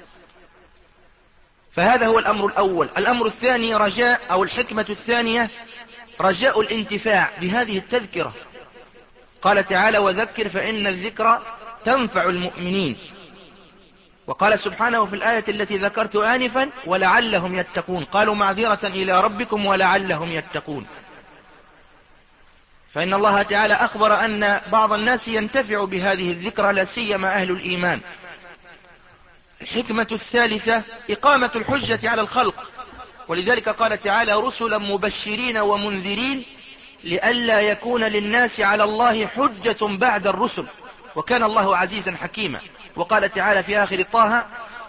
S1: فهذا هو الأمر الأول. الأمر الثاني رجاء أو الحكمة الثانية رجاء الانتفاع بهذه التذكرة. قال تعالى: وذكر فإن الذكرى تنفع المؤمنين. وقال سبحانه في الآية التي ذكرت آنفا: ولعلهم يتقون. قالوا: معذرة إلى ربكم ولعلهم يتقون. فإن الله تعالى أخبر أن بعض الناس ينتفع بهذه الذكرى، لا سيما أهل الإيمان. الحكمة الثالثة إقامة الحجة على الخلق، ولذلك قال تعالى: رسلا مبشرين ومنذرين لئلا يكون للناس على الله حجة بعد الرسل، وكان الله عزيزا حكيما. وقال تعالى في آخر طه: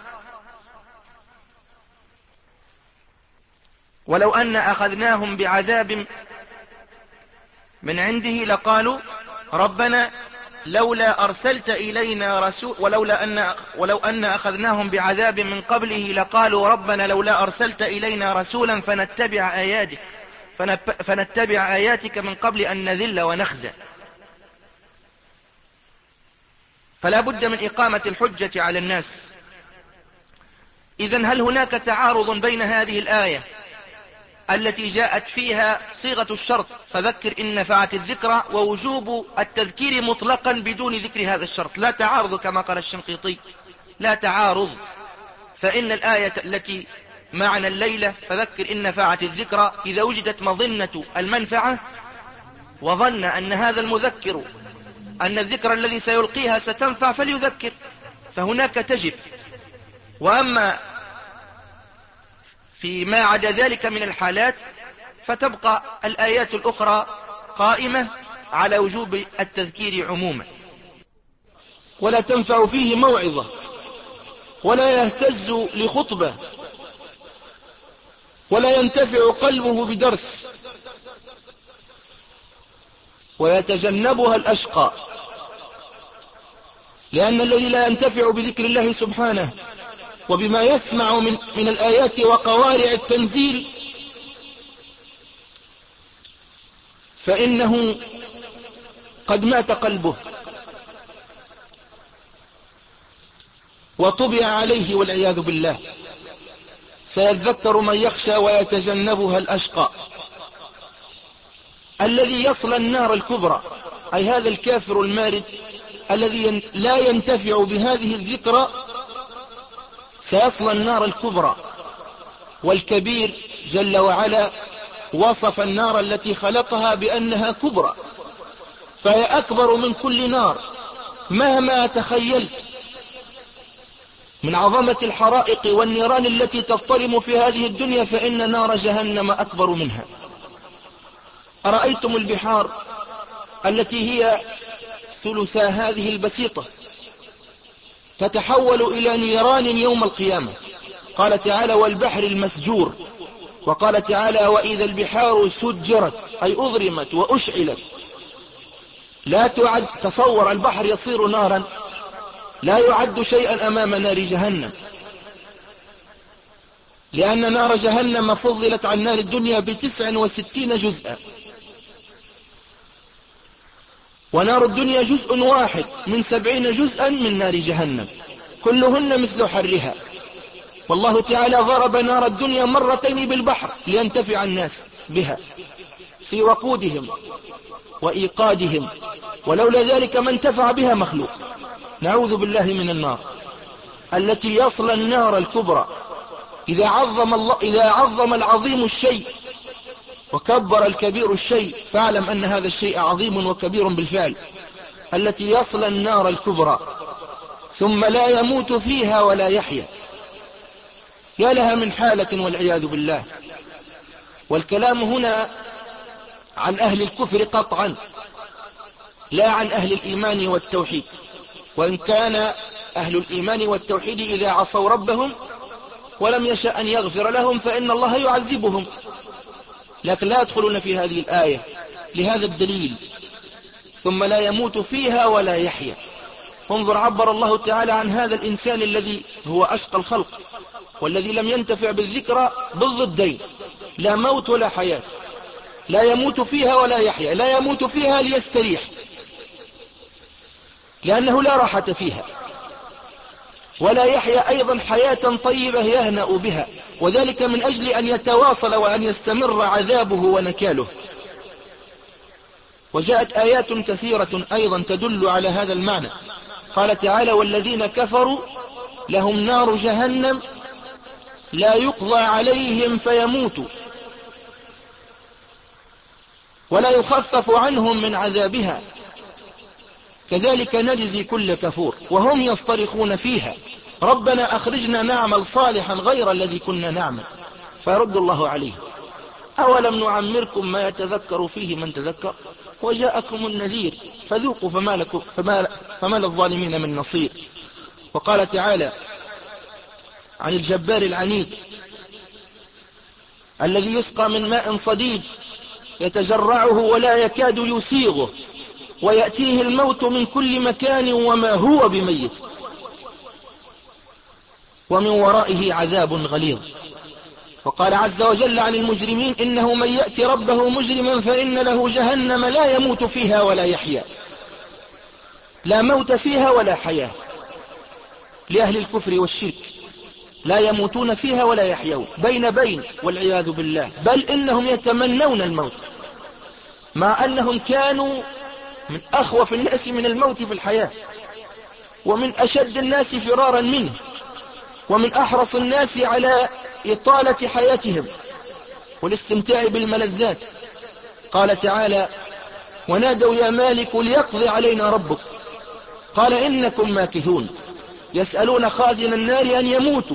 S1: ولو أن أخذناهم بعذاب من عنده لقالوا ربنا لولا أرسلت إلينا رسول ولولا أن ولو أن أخذناهم بعذاب من قبله لقالوا ربنا لولا أرسلت إلينا رسولا فنتبع آياتك فنتبع آياتك من قبل أن نذل ونخزى. فلا بد من إقامة الحجة على الناس. إذن هل هناك تعارض بين هذه الآية التي جاءت فيها صيغة الشرط فذكر إن نفعت الذكرى، ووجوب التذكير مطلقا بدون ذكر هذا الشرط؟ لا تعارض كما قال الشنقيطي، لا تعارض. فإن الآية التي معنى الليلة فذكر إن نفعت الذكرى إذا وجدت مظنة المنفعة وظن أن هذا المذكر أن الذكر الذي سيلقيها ستنفع فليذكر، فهناك تجب. وأما فيما عدا ذلك من الحالات فتبقى الآيات الأخرى قائمة على وجوب التذكير عموما.
S2: ولا تنفع فيه موعظة ولا يهتز لخطبة ولا ينتفع قلبه بدرس، ويتجنبها الأشقى، لأن الذي لا ينتفع بذكر الله سبحانه وبما يسمع من, من الآيات وقوارع التنزيل فإنه قد مات قلبه وطبع عليه والعياذ بالله. سيذكر من يخشى ويتجنبها الأشقى الذي يصل النار الكبرى، أي هذا الكافر المارد الذي لا ينتفع بهذه الذكرى سيصل النار الكبرى. والكبير جل وعلا وصف النار التي خلقها بأنها كبرى، فهي أكبر من كل نار مهما تخيلت من عظمة الحرائق والنيران التي تضطرم في هذه الدنيا، فإن نار جهنم أكبر منها. أرأيتم البحار التي هي ثلثا هذه البسيطة تتحول إلى نيران يوم القيامة؟ قال تعالى والبحر المسجور، وقال تعالى وإذا البحار سجرت أي أضرمت وأشعلت. لا تعد، تصور البحر يصير نارا، لا يعد شيئا أمام نار جهنم، لأن نار جهنم فضلت عن نار الدنيا بتسع وستين جزءا، ونار الدنيا جزء واحد من سبعين جزءا من نار جهنم، كلهن مثل حرها. والله تعالى ضرب نار الدنيا مرتين بالبحر لينتفع الناس بها في وقودهم وإيقادهم، ولولا ذلك ما انتفع بها مخلوق. نعوذ بالله من النار التي يصل النار الكبرى. إذا عظم, الله إذا عظم العظيم الشيء وكبر الكبير الشيء فاعلم أن هذا الشيء عظيم وكبير بالفعل. التي يصل النار الكبرى ثم لا يموت فيها ولا يحيا، يا لها من حالة والعياذ بالله. والكلام هنا عن أهل الكفر قطعا، لا عن أهل الإيمان والتوحيد، وإن كان أهل الإيمان والتوحيد إذا عصوا ربهم ولم يشأ أن يغفر لهم فإن الله يعذبهم، لكن لا يدخلون في هذه الآية لهذا الدليل، ثم لا يموت فيها ولا يحيا. انظر، عبر الله تعالى عن هذا الإنسان الذي هو أشقى الخلق والذي لم ينتفع بالذكرى بالضدين، لا موت ولا حياة. لا يموت فيها ولا يحيا، لا يموت فيها ليستريح لأنه لا راحة فيها، ولا يحيا أيضا حياة طيبة يهنأ بها، وذلك من أجل أن يتواصل وأن يستمر عذابه ونكاله. وجاءت آيات كثيرة أيضا تدل على هذا المعنى. قال تعالى والذين كفروا لهم نار جهنم لا يقضى عليهم فيموتوا ولا يخفف عنهم من عذابها كذلك نجزي كل كفور وهم يصطرخون فيها ربنا أخرجنا نعمل صالحا غير الذي كنا نعمل فيرد الله عليه أولم نعمركم ما يتذكر فيه من تذكر وجاءكم النذير فذوقوا فما, لكم فما, فما للظالمين من نصير. وقال تعالى عن الجبار العنيد الذي يسقى من ماء صديد يتجرعه ولا يكاد يسيغه ويأتيه الموت من كل مكان وما هو بميت ومن ورائه عذاب غليظ. وقال عز وجل عن المجرمين إنه من يأتي ربه مجرما فإن له جهنم لا يموت فيها ولا يحيا. لا موت فيها ولا حياة لأهل الكفر والشرك، لا يموتون فيها ولا يحيون، بين بين والعياذ بالله، بل إنهم يتمنون الموت، مع أنهم كانوا من أخوف الناس من الموت في الحياة، ومن أشد الناس فرارا منه، ومن أحرص الناس على إطالة حياتهم والاستمتاع بالملذات. قال تعالى: ونادوا يا مالك ليقضي علينا ربك قال إنكم ماكثون، يسألون خازن النار أن يموتوا،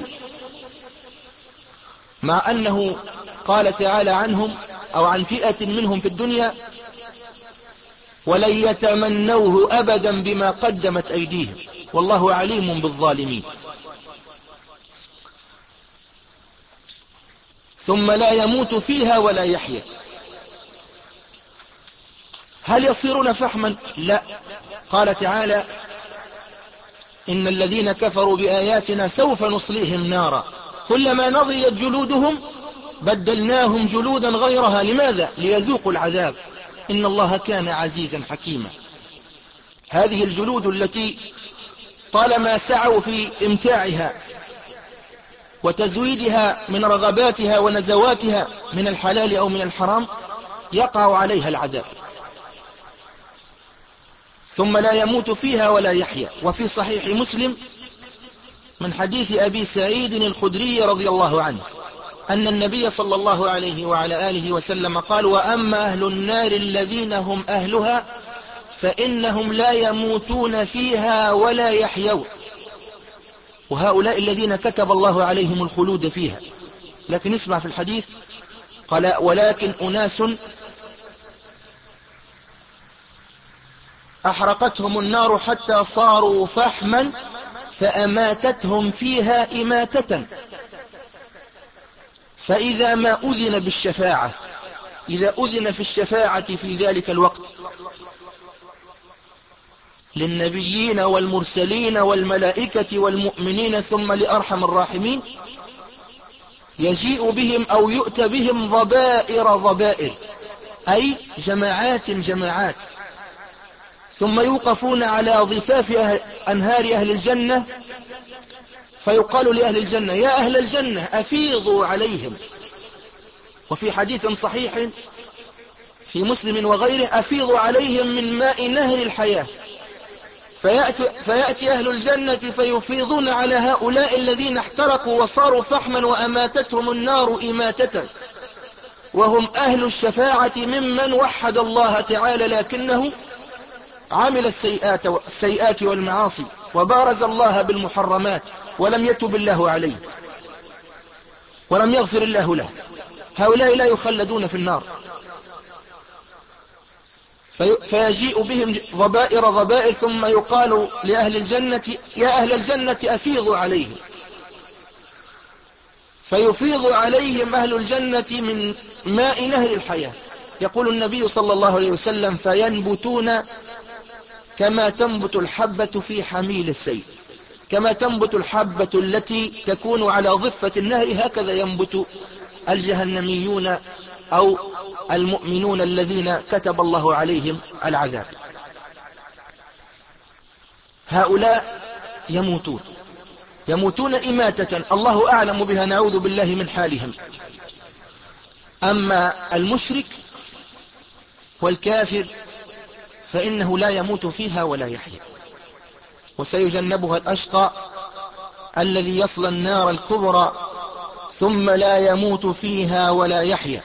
S2: مع أنه قال تعالى عنهم أو عن فئة منهم في الدنيا: ولن يتمنوه أبدا بما قدمت أيديهم والله عليم بالظالمين. ثم لا يموت فيها ولا يحيى. هل يصيرون فحما؟ لا. قال تعالى: إن الذين كفروا بآياتنا سوف نصليهم نارا كلما نضجت جلودهم بدلناهم جلودا غيرها. لماذا؟ ليذوقوا العذاب إن الله كان عزيزا حكيما. هذه الجلود التي طالما سعوا في امتاعها وتزويدها من رغباتها ونزواتها من الحلال أو من الحرام يقع عليها العذاب. ثم لا يموت فيها ولا يحيى. وفي صحيح مسلم من حديث أبي سعيد الخدري رضي الله عنه أن النبي صلى الله عليه وعلى آله وسلم قال: وأما أهل النار الذين هم أهلها فإنهم لا يموتون فيها ولا يحيون. وهؤلاء الذين كتب الله عليهم الخلود فيها. لكن اسمع في الحديث قال: ولكن أناس أحرقتهم النار حتى صاروا فحما فأماتتهم فيها إماتة، فإذا ما أذن بالشفاعة، إذا أذن في الشفاعة في ذلك الوقت للنبيين والمرسلين والملائكة والمؤمنين ثم لأرحم الراحمين، يجيء بهم أو يؤتى بهم ضبائر ضبائر، أي جماعات جماعات، ثم يوقفون على ضفاف أنهار أهل الجنة فيقال لأهل الجنة: يا أهل الجنة أفيضوا عليهم. وفي حديث صحيح في مسلم وغيره: أفيضوا عليهم من ماء نهر الحياة. فيأتي, فيأتي أهل الجنة فيفيضون على هؤلاء الذين احترقوا وصاروا فحما وأماتتهم النار إماتة، وهم أهل الشفاعة ممن وحد الله تعالى لكنه عمل السيئات, السيئات والمعاصي وبارز الله بالمحرمات ولم يتب الله عليه ولم يغفر الله له. هؤلاء لا يخلدون في النار. في فيجيء بهم ضبائر ضبائر ثم يقال لأهل الجنة: يا أهل الجنة أفيضوا عليهم. فيفيض عليهم أهل الجنة من ماء نهر الحياة. يقول النبي صلى الله عليه وسلم: فينبتون كما تنبت الحبة في حميل السيل. كما تنبت الحبة التي تكون على ضفة النهر هكذا ينبت الجهنميون أو المؤمنون الذين كتب الله عليهم العذاب. هؤلاء يموتون يموتون إماتة الله أعلم بها، نعوذ بالله من حالهم. أما المشرك والكافر فإنه لا يموت فيها ولا يحيا، وسيجنبها الأشقى الذي يصلى النار الكبرى ثم لا يموت فيها ولا يحيا.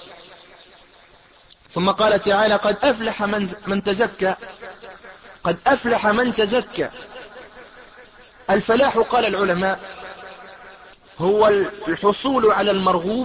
S2: ثم قال تعالى: قد أفلح من, من تزكى. قد أفلح من تزكى. الفلاح قال العلماء هو الحصول على المرغوب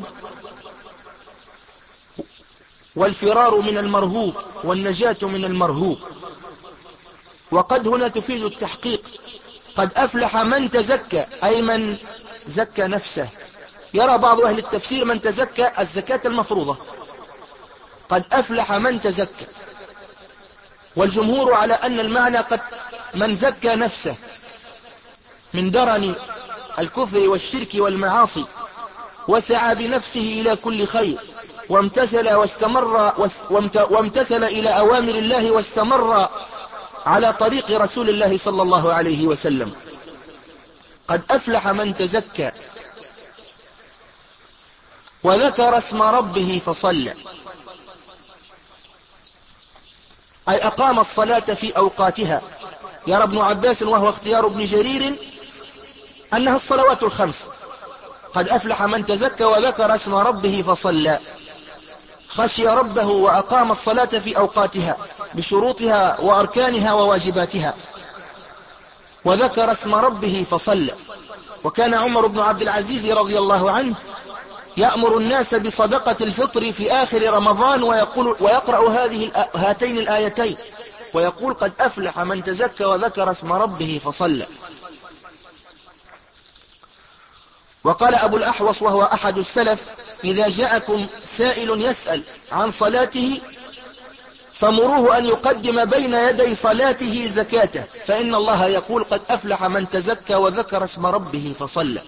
S2: والفرار من المرهوب والنجاة من المرهوب. وقد هنا تفيد التحقيق. قد أفلح من تزكى أي من زكى نفسه. يرى بعض أهل التفسير من تزكى الزكاة المفروضة. قد أفلح من تزكى، والجمهور على أن المعنى قد من زكى نفسه من درن الكفر والشرك والمعاصي وسعى بنفسه إلى كل خير وامتثل واستمر وامتثل إلى أوامر الله واستمر على طريق رسول الله صلى الله عليه وسلم. قد أفلح من تزكى وذكر اسم ربه فصلى، أي أقام الصلاة في أوقاتها. يرى ابن عباس وهو اختيار ابن جرير أنها الصلوات الخمس. قد أفلح من تزكى وذكر اسم ربه فصلى، خشي ربه وأقام الصلاة في أوقاتها بشروطها وأركانها وواجباتها، وذكر اسم ربه فصلى. وكان عمر بن عبد العزيز رضي الله عنه يأمر الناس بصدقة الفطر في آخر رمضان، ويقول ويقرأ هذه هاتين الآيتين ويقول قد أفلح من تزكى وذكر اسم ربه فصلى. وقال أبو الأحوص وهو أحد السلف: إذا جاءكم سائل يسأل عن صلاته فمروه أن يقدم بين يدي صلاته زكاته، فإن الله يقول قد أفلح من تزكى وذكر اسم ربه فصلى.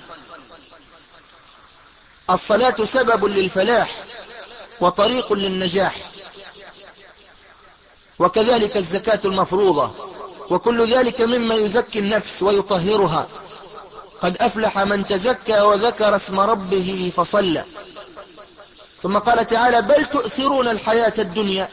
S2: الصلاة سبب للفلاح وطريق للنجاح، وكذلك الزكاة المفروضة، وكل ذلك مما يزكي النفس ويطهرها. قد أفلح من تزكى وذكر اسم ربه فصلى. ثم قال تعالى: بل تؤثرون الحياة الدنيا.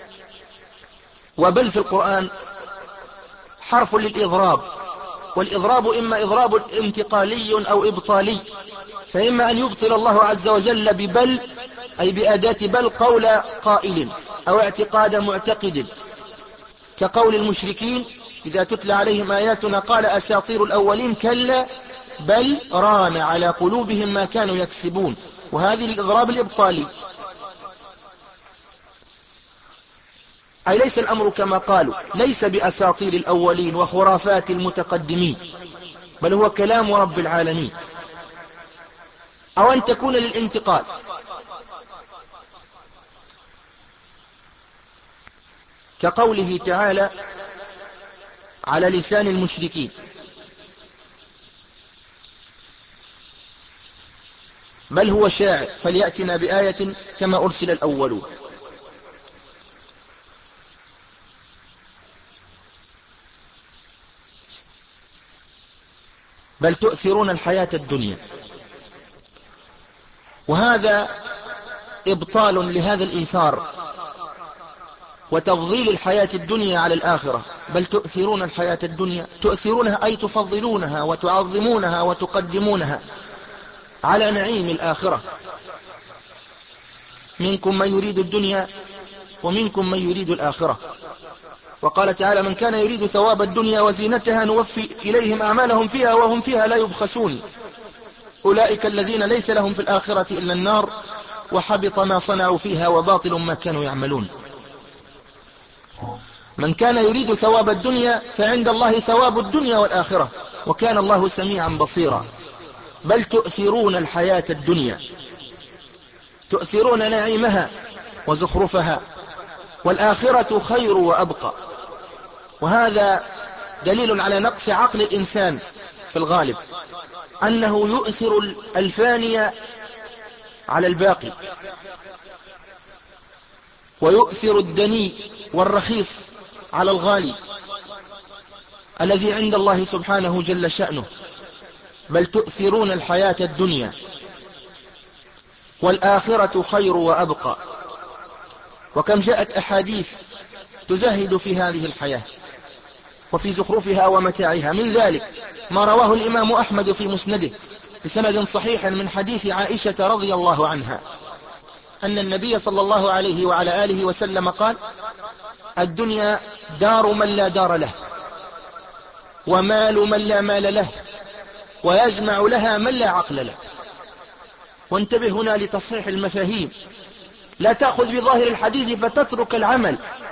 S2: وبل في القرآن حرف للإضراب، والإضراب إما إضراب انتقالي أو إبطالي، فإما أن يبطل الله عز وجل ببل أي بأداة بل قول قائل أو اعتقاد معتقد، كقول المشركين إذا تتلى عليهم آياتنا قال أساطير الأولين، كلا بل ران على قلوبهم ما كانوا يكسبون، وهذه الإضراب الإبطالي. أي ليس الأمر كما قالوا، ليس بأساطير الأولين وخرافات المتقدمين، بل هو كلام رب العالمين. أو أن تكون للانتقال، كقوله تعالى على لسان المشركين: بل هو شاعر فليأتنا بآية كما أرسل الأولون. بل تؤثرون الحياة الدنيا، وهذا إبطال لهذا الإيثار وتفضيل الحياة الدنيا على الآخرة. بل تؤثرون الحياة الدنيا، تؤثرونها أي تفضلونها وتعظمونها وتقدمونها على نعيم الآخرة. منكم من يريد الدنيا ومنكم من يريد الآخرة. وقال تعالى: من كان يريد ثواب الدنيا وزينتها نوفي إليهم أعمالهم فيها وهم فيها لا يبخسون، أولئك الذين ليس لهم في الآخرة إلا النار وحبط ما صنعوا فيها وباطل ما كانوا يعملون. من كان يريد ثواب الدنيا فعند الله ثواب الدنيا والآخرة، وكان الله سميعا بصيرا. بل تؤثرون الحياة الدنيا، تؤثرون نعيمها وزخرفها، والآخرة خير وأبقى. وهذا دليل على نقص عقل الإنسان في الغالب، أنه يؤثر الفاني على الباقي، ويؤثر الدني والرخيص على الغالي الذي عند الله سبحانه جل شأنه. بل تؤثرون الحياة الدنيا والآخرة خير وأبقى. وكم جاءت أحاديث تزهد في هذه الحياة وفي زخرفها ومتاعها. من ذلك ما رواه الإمام أحمد في مسنده بسند صحيح من حديث عائشة رضي الله عنها أن النبي صلى الله عليه وعلى آله وسلم قال: الدنيا دار من لا دار له، ومال من لا مال له، ويجمع لها من لا عقل له. وانتبه هنا لتصحيح المفاهيم، لا تأخذ بظاهر الحديث فتترك العمل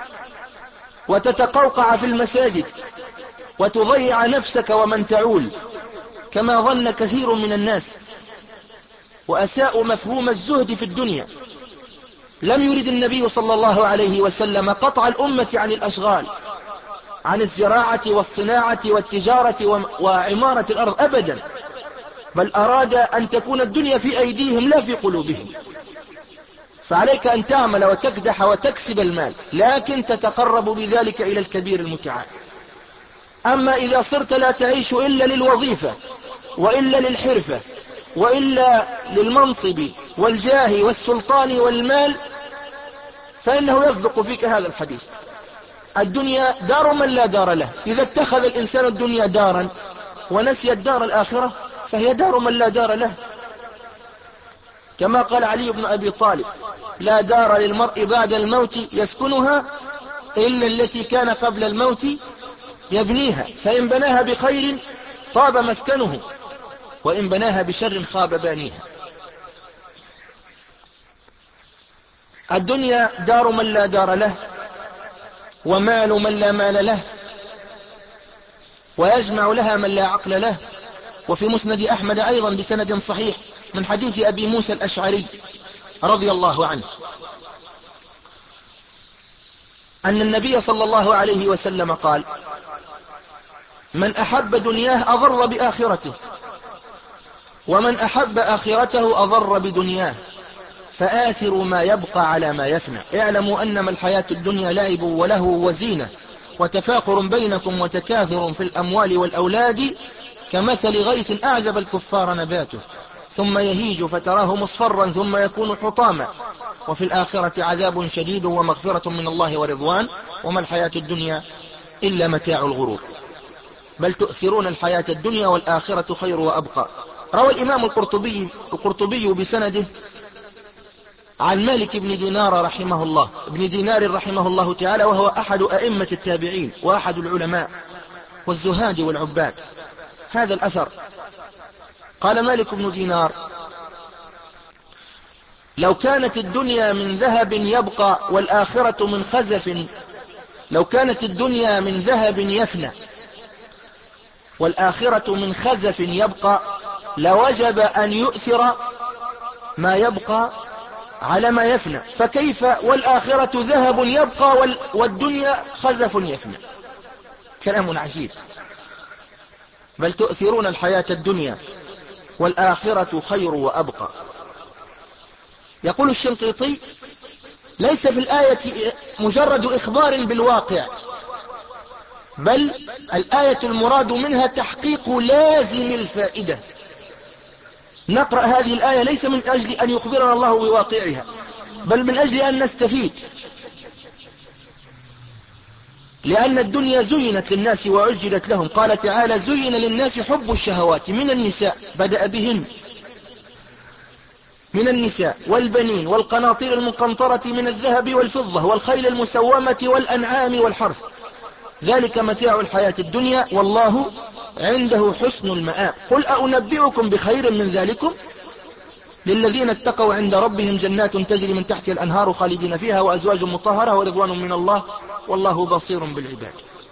S2: وتتقوقع في المساجد وتضيع نفسك ومن تعول، كما ظن كثير من الناس وأساءوا مفهوم الزهد في الدنيا. لم يرد النبي صلى الله عليه وسلم قطع الأمة عن الأشغال، عن الزراعة والصناعة والتجارة وعمارة الأرض أبدا، بل أراد أن تكون الدنيا في أيديهم لا في قلوبهم. فعليك أن تعمل وتكدح وتكسب المال، لكن تتقرب بذلك إلى الكبير المتعال. أما إذا صرت لا تعيش إلا للوظيفة وإلا للحرفة وإلا للمنصب والجاه والسلطان والمال، فإنه يصدق فيك هذا الحديث: الدنيا دار من لا دار له. إذا اتخذ الإنسان الدنيا دارا ونسي الدار الآخرة فهي دار من لا دار له. كما قال علي بن أبي طالب: لا دار للمرء بعد الموت يسكنها إلا التي كان قبل الموت يبنيها، فإن بناها بخير طاب مسكنه وإن بناها بشر خاب بانيها. الدنيا دار من لا دار له، ومال من لا مال له، ويجمع لها من لا عقل له. وفي مسند أحمد أيضا بسند صحيح من حديث أبي موسى الأشعري رضي الله عنه أن النبي صلى الله عليه وسلم قال: من أحب دنياه أضر بآخرته، ومن أحب آخرته أضر بدنياه، فآثروا ما يبقى على ما يفنى. اعلموا أنما الحياة الدنيا لعب ولهو وزينة وتفاخر بينكم وتكاثر في الأموال والأولاد كمثل غيث أعجب الكفار نباته ثم يهيج فتراه مصفرا ثم يكون حطاما، وفي الآخرة عذاب شديد ومغفرة من الله ورضوان، وما الحياة الدنيا إلا متاع الغرور. بل تؤثرون الحياة الدنيا والآخرة خير وأبقى. روى الإمام القرطبي, القرطبي بسنده عن مالك بن دينار رحمه الله ابن دينار رحمه الله تعالى، وهو أحد أئمة التابعين وأحد العلماء والزهاد والعباد، هذا الأثر. قال مالك بن دينار: لو كانت الدنيا من ذهب يبقى والآخرة من خزف لو كانت الدنيا من ذهب يفنى والآخرة من خزف يبقى لوجب أن يؤثر ما يبقى على ما يفنى، فكيف والآخرة ذهب يبقى والدنيا خزف يفنى؟ كلام عجيب. بل تؤثرون الحياة الدنيا والآخرة خير وأبقى. يقول الشنقيطي: ليس في الآية مجرد إخبار بالواقع، بل الآية المراد منها تحقيق لازم الفائدة. نقرأ هذه الآية ليس من أجل أن يخبرنا الله بواقعها، بل من أجل أن نستفيد، لأن الدنيا زينت للناس وعجلت لهم. قال تعالى: زين للناس حب الشهوات من النساء، بدأ بهن، من النساء والبنين والقناطير المقنطرة من الذهب والفضة والخيل المسومة والأنعام والحرث، ذلك متاع الحياة الدنيا والله عنده حسن المآب. قل أنبئكم بخير من ذلكم للذين اتقوا عند ربهم جنات تجري من تحتها الأنهار خالدين فيها وأزواج مطهرة ورضوان من الله والله بصير بالعباد.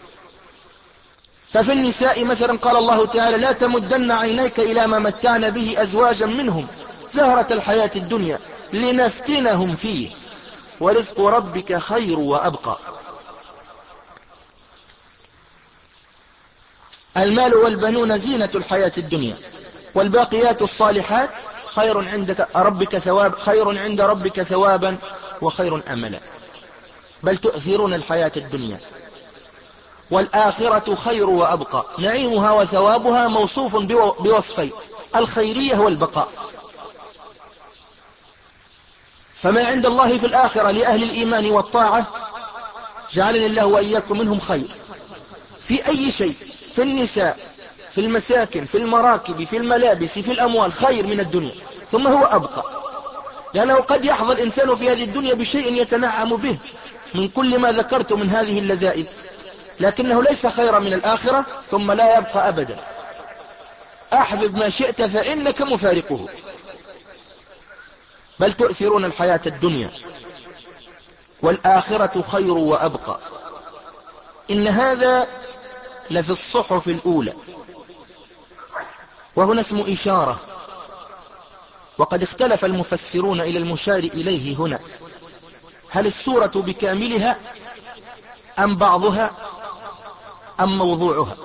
S2: ففي النساء مثلا قال الله تعالى: لا تمدن عينيك إلى ما متعنا به أزواجا منهم زهرة الحياة الدنيا لنفتنهم فيه ورزق ربك خير وأبقى. المال والبنون زينة الحياة الدنيا، والباقيات الصالحات خير عند ربك ثواب خير عند ربك ثوابا وخير أملا. بل تؤثرون الحياة الدنيا والآخرة خير وأبقى. نعيمها وثوابها موصوف بوصفين: الخيرية والبقاء. فما عند الله في الآخرة لأهل الإيمان والطاعة جعلني الله وإياكم منهم خير في أي شيء، في النساء، في المساكن، في المراكب، في الملابس، في الأموال، خير من الدنيا. ثم هو أبقى، لأنه قد يحظى الإنسان في هذه الدنيا بشيء يتنعم به من كل ما ذكرت من هذه اللذائذ، لكنه ليس خيرا من الآخرة، ثم لا يبقى أبدا. أحبب ما شئت فإنك مفارقه. بل تؤثرون الحياة الدنيا والآخرة خير وأبقى. إن هذا لفي الصحف الأولى. وهنا اسم إشارة، وقد اختلف المفسرون إلى المشار إليه هنا، هل السورة بكاملها أم بعضها أم موضوعها،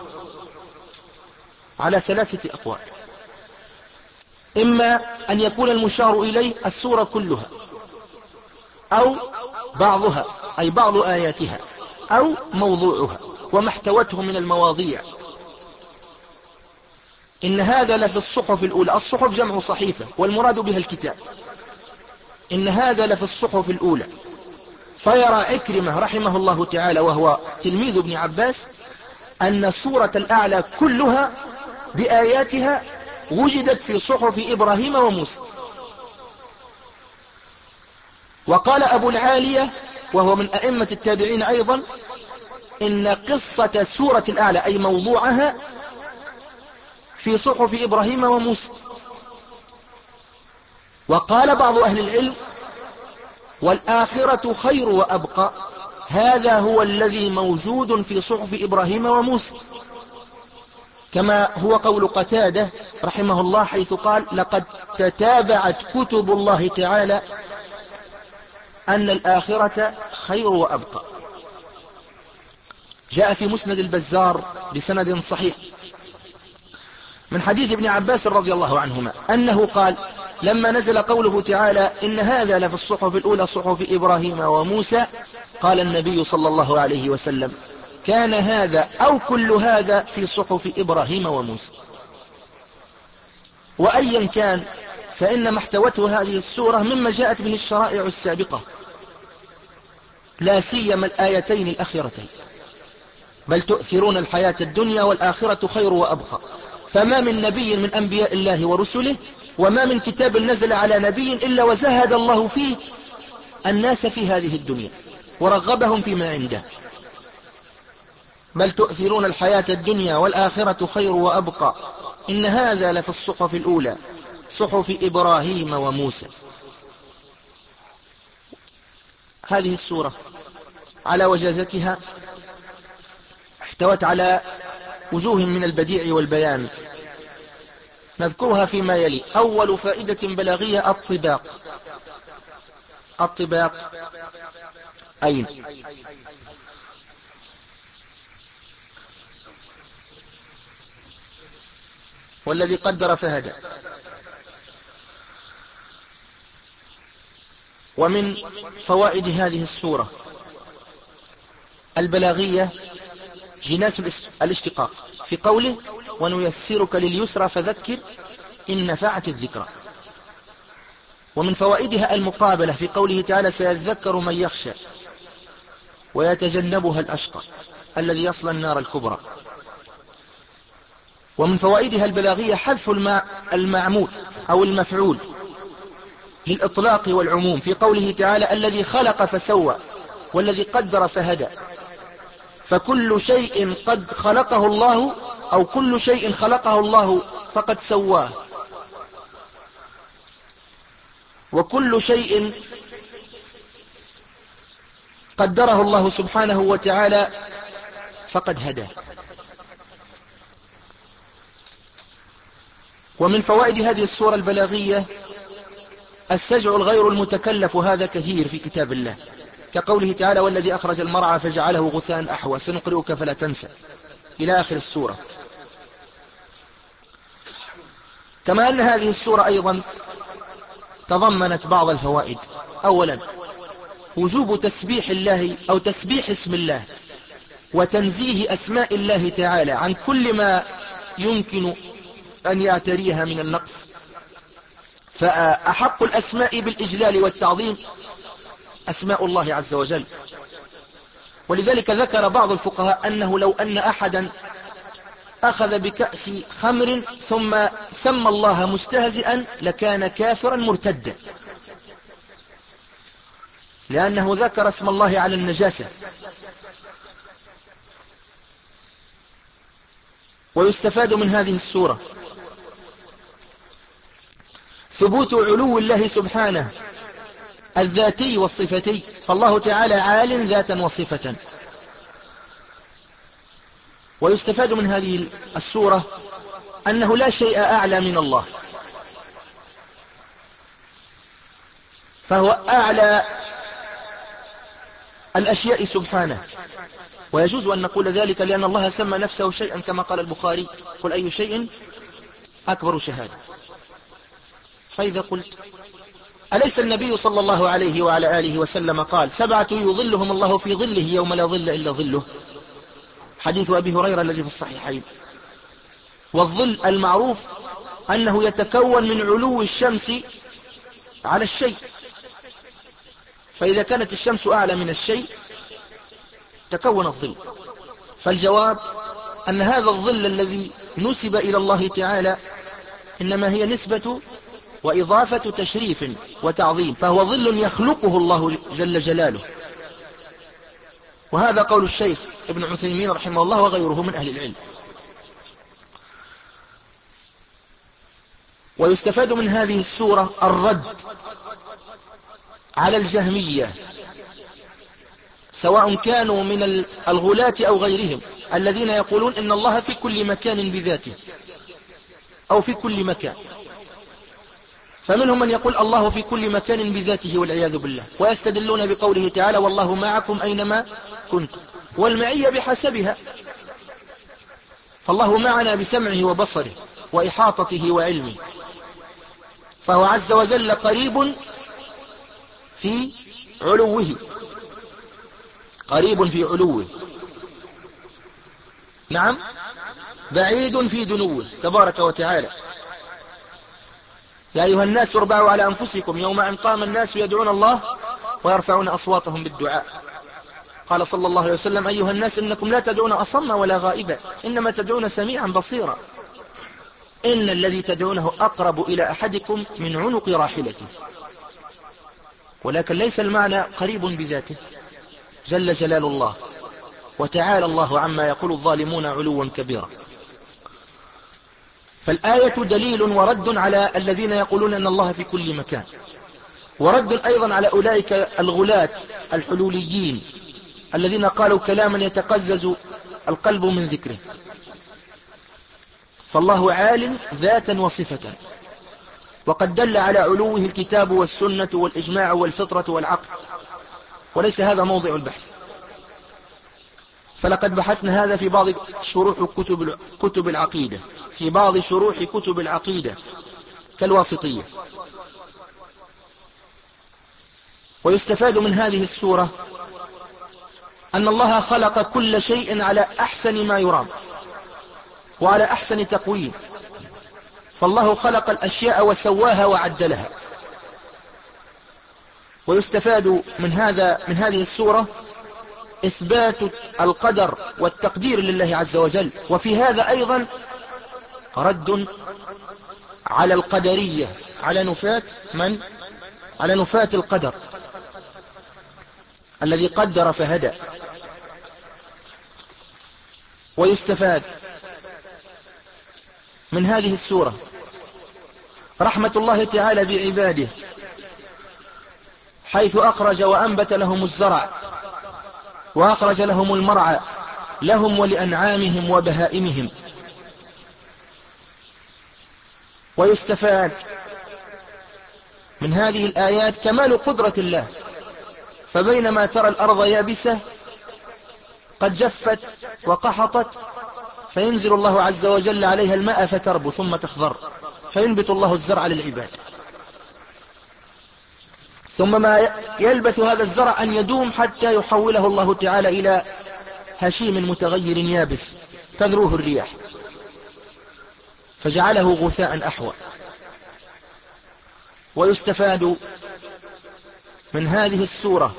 S2: على ثلاثة أقوال. إما أن يكون المشار إليه السورة كلها، أو بعضها أي بعض آياتها أو موضوعها وما احتوته من المواضيع. إن هذا لفي الصحف الأولى. الصحف جمع صحيفة والمراد بها الكتاب. إن هذا لفي الصحف الأولى. فيرى عكرمة رحمه الله تعالى وهو تلميذ ابن عباس أن سورة الأعلى كلها بآياتها وجدت في صحف إبراهيم وموسى. وقال أبو العالية وهو من أئمة التابعين أيضا إن قصة سورة الأعلى أي موضوعها في صحف إبراهيم وموسى. وقال بعض أهل العلم والآخرة خير وأبقى، هذا هو الذي موجود في صحف إبراهيم وموسى، كما هو قول قتادة رحمه الله حيث قال لقد تتابعت كتب الله تعالى أن الآخرة خير وأبقى. جاء في مسند البزار بسند صحيح من حديث ابن عباس رضي الله عنهما أنه قال لما نزل قوله تعالى إن هذا لفي الصحف الأولى صحف إبراهيم وموسى، قال النبي صلى الله عليه وسلم كان هذا أو كل هذا في صحف إبراهيم وموسى. وأيا كان فإن ما احتوته هذه السورة مما جاءت به الشرائع السابقة، لا سيما الآيتين الأخيرتين، بل تؤثرون الحياة الدنيا والآخرة خير وأبقى. فما من نبي من أنبياء الله ورسله وما من كتاب نزل على نبي إلا وزهد الله فيه الناس في هذه الدنيا ورغبهم فيما عنده. بل تؤثرون الحياة الدنيا والآخرة خير وأبقى. إن هذا لفي الصحف الأولى صحف إبراهيم وموسى. هذه السورة على وجازتها احتوت على وجوه من البديع والبيان، نذكرها فيما يلي. أول فائدة بلاغية الطباق. الطباق أين؟ والذي قدر فهدى. ومن فوائد هذه السورة البلاغية جناس الاشتقاق في قوله ونيسرك لليسرى فذكر إن نفعت الذكرى. ومن فوائدها المقابلة في قوله تعالى سيذكر من يخشى ويتجنبها الأشقى الذي يصلى النار الكبرى. ومن فوائدها البلاغية حذف المعمول أو المفعول للإطلاق والعموم في قوله تعالى الذي خلق فسوى والذي قدر فهدى. فكل شيء قد خلقه الله أو كل شيء خلقه الله فقد سواه، وكل شيء قدره الله سبحانه وتعالى فقد هداه. ومن فوائد هذه السورة البلاغية السجع الغير المتكلف، هذا كثير في كتاب الله كقوله تعالى والذي أخرج المرعى فجعله غثاء أحوى سنقرئك فلا تنسى إلى آخر السورة. كما أن هذه السورة أيضا تضمنت بعض الفوائد. أولا وجوب تسبيح الله أو تسبيح اسم الله وتنزيه أسماء الله تعالى عن كل ما يمكن أن يعتريها من النقص، فأحق الأسماء بالإجلال والتعظيم أسماء الله عز وجل. ولذلك ذكر بعض الفقهاء أنه لو أن أحدا أخذ بكأس خمر ثم سمى الله مستهزئا لكان كافرا مرتدا، لأنه ذكر اسم الله على النجاسة. ويستفاد من هذه السورة ثبوت علو الله سبحانه الذاتي والصفتي، فالله تعالى عال ذاتا وصفة. ويستفاد من هذه السورة أنه لا شيء أعلى من الله، فهو أعلى الأشياء سبحانه. ويجوز أن نقول ذلك لأن الله سمى نفسه شيئا كما قال البخاري قل أي شيء أكبر شهادة. فإذا قلت أليس النبي صلى الله عليه وعلى آله وسلم قال سبعة يظلهم الله في ظله يوم لا ظل إلا ظله؟ حديث أبي هريرة الذي في الصحيحين. والظل المعروف أنه يتكون من علو الشمس على الشيء، فإذا كانت الشمس أعلى من الشيء تكون الظل. فالجواب أن هذا الظل الذي نسب إلى الله تعالى إنما هي نسبة وإضافة تشريف وتعظيم، فهو ظل يخلقه الله جل جلاله. وهذا قول الشيخ ابن عثيمين رحمه الله وغيره من أهل العلم. ويستفاد من هذه السورة الرد على الجهمية، سواء كانوا من الغلاة أو غيرهم، الذين يقولون إن الله في كل مكان بذاته أو في كل مكان. فمنهم من يقول الله في كل مكان بذاته والعياذ بالله، ويستدلون بقوله تعالى والله معكم أينما كنتم، والمعية بحسبها، فالله معنا بسمعه وبصره وإحاطته وعلمه، فهو عز وجل قريب في علوه، قريب في علوه، نعم، بعيد في دنوه تبارك وتعالى. يا أيها الناس اربعوا على أنفسكم يوم أن قام الناس يدعون الله ويرفعون أصواتهم بالدعاء. قال صلى الله عليه وسلم أيها الناس إنكم لا تدعون أصم ولا غائبا، إنما تدعون سميعا بصيرا، إن الذي تدعونه أقرب إلى أحدكم من عنق راحلته. ولكن ليس المعنى قريب بذاته جل جلال الله، وتعالى الله عما يقول الظالمون علوا كبيرا. فالآية دليل ورد على الذين يقولون أن الله في كل مكان، ورد أيضا على أولئك الغلاة الحلوليين الذين قالوا كلاما يتقزز القلب من ذكره. فالله عال ذاتا وصفة، وقد دل على علوه الكتاب والسنة والإجماع والفطرة والعقل، وليس هذا موضع البحث. فلقد بحثنا هذا في بعض شروح كتب كتب العقيدة في بعض شروح كتب العقيدة كالواسطية. ويستفاد من هذه السورة أن الله خلق كل شيء على أحسن ما يرام وعلى أحسن تقويم، فالله خلق الأشياء وسواها وعدلها. ويستفاد من هذا من هذه السورة إثبات القدر والتقدير لله عز وجل، وفي هذا أيضا رد على القدرية، على نفاة من؟ على نفاة القدر الذي قدر فهدى. ويستفاد من هذه السورة رحمة الله تعالى بعباده، حيث أخرج وأنبت لهم الزرع وأخرج لهم المرعى لهم ولأنعامهم وبهائمهم. ويستفاد من هذه الآيات كمال قدرة الله، فبينما ترى الأرض يابسة قد جفت وقحطت فينزل الله عز وجل عليها الماء فتربو ثم تخضر، فينبت الله الزرع للعباد. ثم ما يلبث هذا الزرع أن يدوم حتى يحوله الله تعالى إلى هشيم متغير يابس تذروه الرياح، فجعله غثاء أحوى. ويستفاد من هذه السورة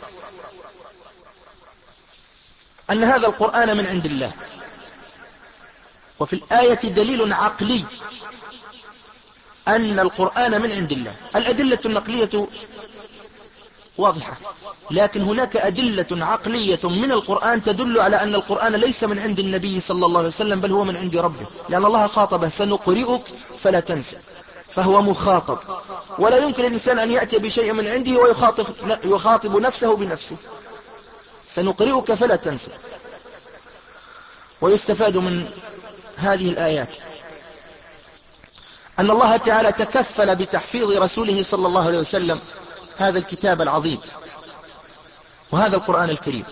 S2: أن هذا القرآن من عند الله. وفي الآية دليل عقلي أن القرآن من عند الله. الأدلة النقلية واضحة، لكن هناك أدلة عقلية من القرآن تدل على أن القرآن ليس من عند النبي صلى الله عليه وسلم، بل هو من عند ربه، لأن الله خاطبه سنقرئك فلا تنسى، فهو مخاطب، ولا يمكن الإنسان أن يأتي بشيء من عنده ويخاطب يخاطب نفسه بنفسه، سنقرئك فلا تنسى. ويستفاد من هذه الآيات أن الله تعالى تكفل بتحفيظ رسوله صلى الله عليه وسلم هذا الكتاب العظيم وهذا القرآن الكريم.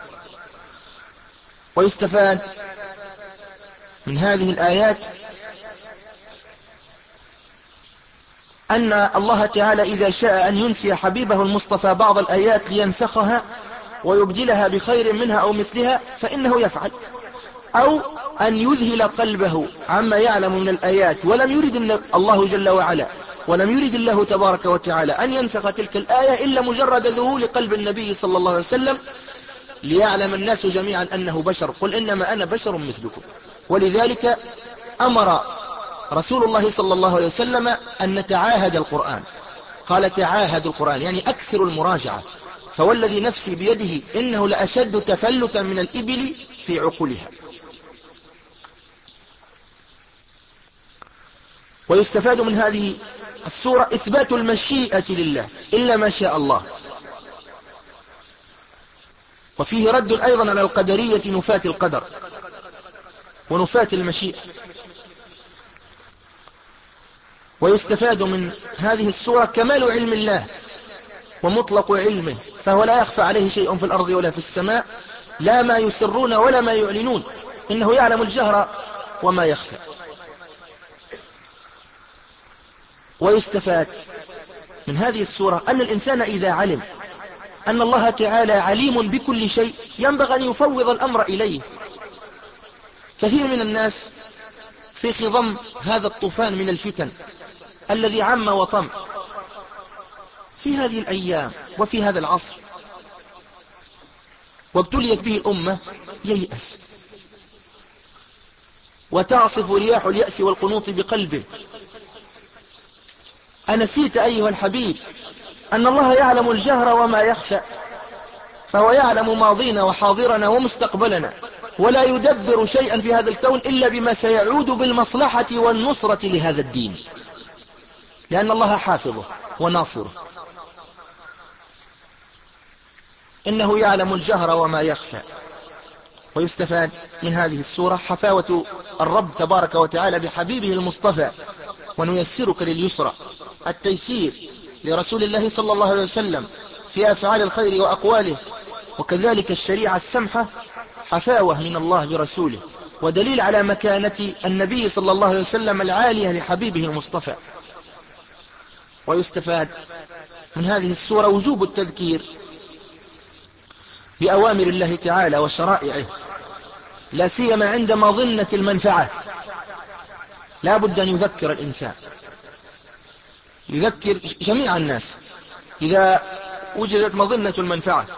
S2: ويستفاد من هذه الآيات أن الله تعالى إذا شاء أن ينسي حبيبه المصطفى بعض الآيات لينسخها ويبدلها بخير منها أو مثلها فإنه يفعل، أو أن يذهل قلبه عما يعلم من الآيات ولم يرد الله جل وعلا ولم يرد الله تبارك وتعالى أن ينسخ تلك الآية إلا مجرد ذهول قلب النبي صلى الله عليه وسلم ليعلم الناس جميعا أنه بشر، قل إنما أنا بشر مثلكم. ولذلك أمر رسول الله صلى الله عليه وسلم أن نتعاهد القرآن، قال تعاهد القرآن يعني أكثر المراجعة، فوالذي نفسي بيده إنه لأشد تفلتا من الإبل في عقولها. ويستفاد من هذه السورة إثبات المشيئة لله إلا ما شاء الله، وفيه رد أيضا على القدرية نفاة القدر ونفاة المشيئة. ويستفاد من هذه السورة كمال علم الله ومطلق علمه، فهو لا يخفى عليه شيء في الأرض ولا في السماء، لا ما يسرون ولا ما يعلنون، إنه يعلم الجهر وما يخفى. ويستفاد من هذه السورة أن الإنسان إذا علم أن الله تعالى عليم بكل شيء ينبغي أن يفوض الأمر إليه. كثير من الناس في خضم هذا الطوفان من الفتن الذي عم وطم في هذه الأيام وفي هذا العصر وابتليت به الأمة ييأس وتعصف رياح اليأس والقنوط بقلبه. أنسيت أيها الحبيب أن الله يعلم الجهر وما يخفى، فهو يعلم ماضينا وحاضرنا ومستقبلنا، ولا يدبر شيئا في هذا الكون إلا بما سيعود بالمصلحة والنصرة لهذا الدين، لأن الله حافظه وناصره. إنه يعلم الجهر وما يخفى. ويستفاد من هذه السورة حفاوة الرب تبارك وتعالى بحبيبه المصطفى، ونيسرك لليسرى، التيسير لرسول الله صلى الله عليه وسلم في أفعال الخير وأقواله، وكذلك الشريعة السمحة حفاوة من الله برسوله، ودليل على مكانة النبي صلى الله عليه وسلم العالية لحبيبه المصطفى. ويستفاد من هذه السورة وجوب التذكير بأوامر الله تعالى وشرائعه، لا سيما عند مظنة المنفعة، لا بد أن يذكر الإنسان، يذكر جميع الناس إذا وجدت مظنة المنفعة.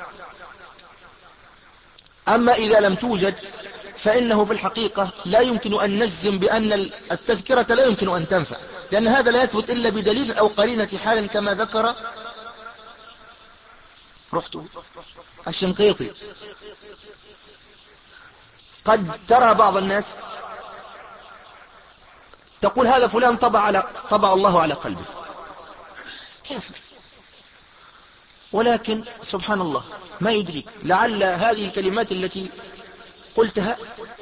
S2: أما إذا لم توجد فإنه في الحقيقة لا يمكن أن نجزم بأن التذكرة لا يمكن أن تنفع، لأن هذا لا يثبت إلا بدليل أو قرينة حال، كما ذكر رحت الشنقيطي. قد ترى بعض الناس تقول هذا فلان طبع, على طبع الله على قلبه، كيف؟ ولكن سبحان الله ما يدريك، لعل هذه الكلمات التي قلتها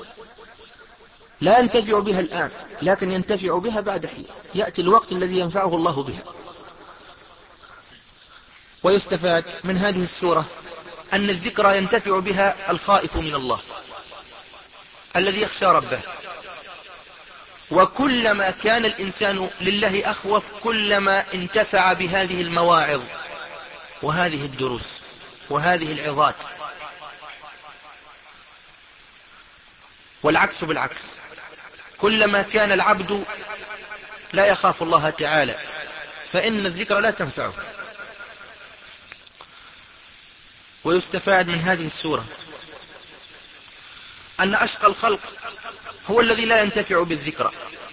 S2: لا ينتفع بها الآن، لكن ينتفع بها بعد حين، يأتي الوقت الذي ينفعه الله بها. ويستفاد من هذه السورة أن الذكرى ينتفع بها الخائف من الله الذي يخشى ربه، وكلما كان الإنسان لله أخوف كلما انتفع بهذه المواعظ وهذه الدروس وهذه العظات، والعكس بالعكس، كلما كان العبد لا يخاف الله تعالى فإن الذكر لا تنفعه. ويستفاد من هذه السورة أن أشقى الخلق هو الذي لا ينتفع بالذكر،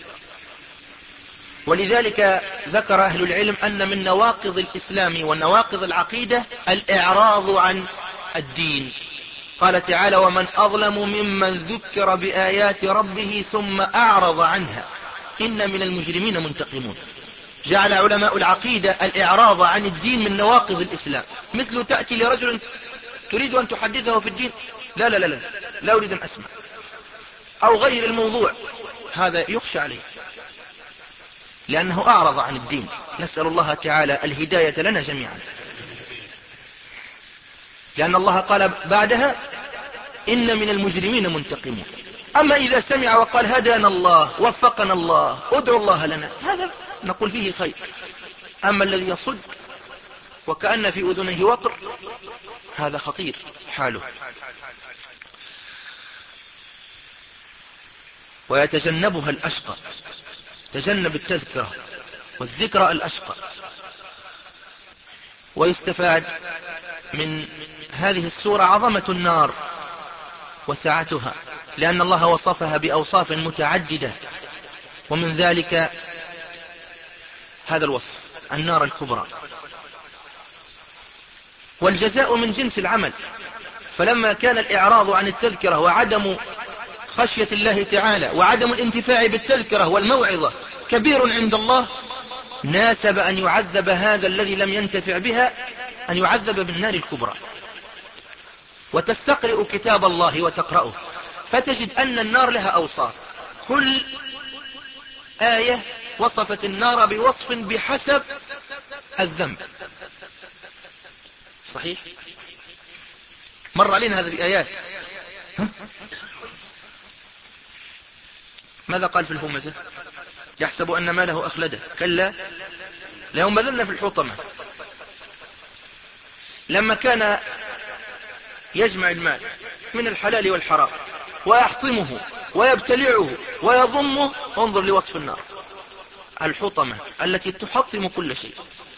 S2: ولذلك ذكر أهل العلم أن من نواقض الإسلام ونواقض العقيدة الإعراض عن الدين. قال تعالى ومن أظلم ممن ذكر بآيات ربه ثم أعرض عنها إن من المجرمين منتقمون. جعل علماء العقيدة الإعراض عن الدين من نواقض الإسلام، مثل تأتي لرجل تريد أن تحدثه في الدين، لا لا لا لا, لا أريد أن أسمع، أو غير الموضوع، هذا يخشى عليه لأنه أعرض عن الدين. نسأل الله تعالى الهداية لنا جميعا، لأن الله قال بعدها إن من المجرمين منتقمون. أما إذا سمع وقال هدانا الله وفقنا الله ادعوا الله لنا، هذا
S1: نقول فيه خير. أما الذي يصد وكأن في أذنه وقر هذا خطير حاله. ويتجنبها الأشقى، تجنب التذكرة والذكرى الأشقى. ويستفاد من هذه السورة عظمة النار وسعتها، لأن الله وصفها بأوصاف متعددة، ومن ذلك هذا الوصف النار الكبرى. والجزاء من جنس العمل، فلما كان الإعراض عن التذكرة وعدم خشية الله تعالى وعدم الانتفاع بالتذكرة والموعظة كبير عند الله، ناسب أن يعذب هذا الذي لم ينتفع بها، أن يعذب بالنار الكبرى. وتستقرئ كتاب الله وتقرأه فتجد أن النار لها أوصاف، كل آية وصفت النار بوصف بحسب الذنب. صحيح؟ مر علينا هذه الآيات. ماذا قال في الهمزة؟ يحسب أن ماله أخلده، كلا لينبذن في الحطمة. لما كان يجمع المال من الحلال والحرام ويحطمه ويبتلعه ويضمه، انظر لوصف النار الحطمة التي تحطم كل شيء.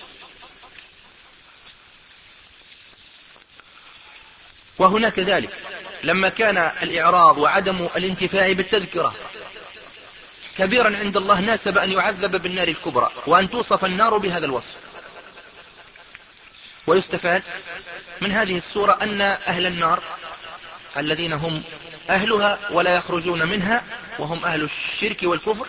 S1: وهناك ذلك لما كان الإعراض وعدم الانتفاع بالتذكرة كبيرا عند الله، ناسب أن يعذب بالنار الكبرى وأن توصف النار بهذا الوصف. ويستفاد من هذه السورة أن أهل النار الذين هم أهلها ولا يخرجون منها وهم أهل الشرك والكفر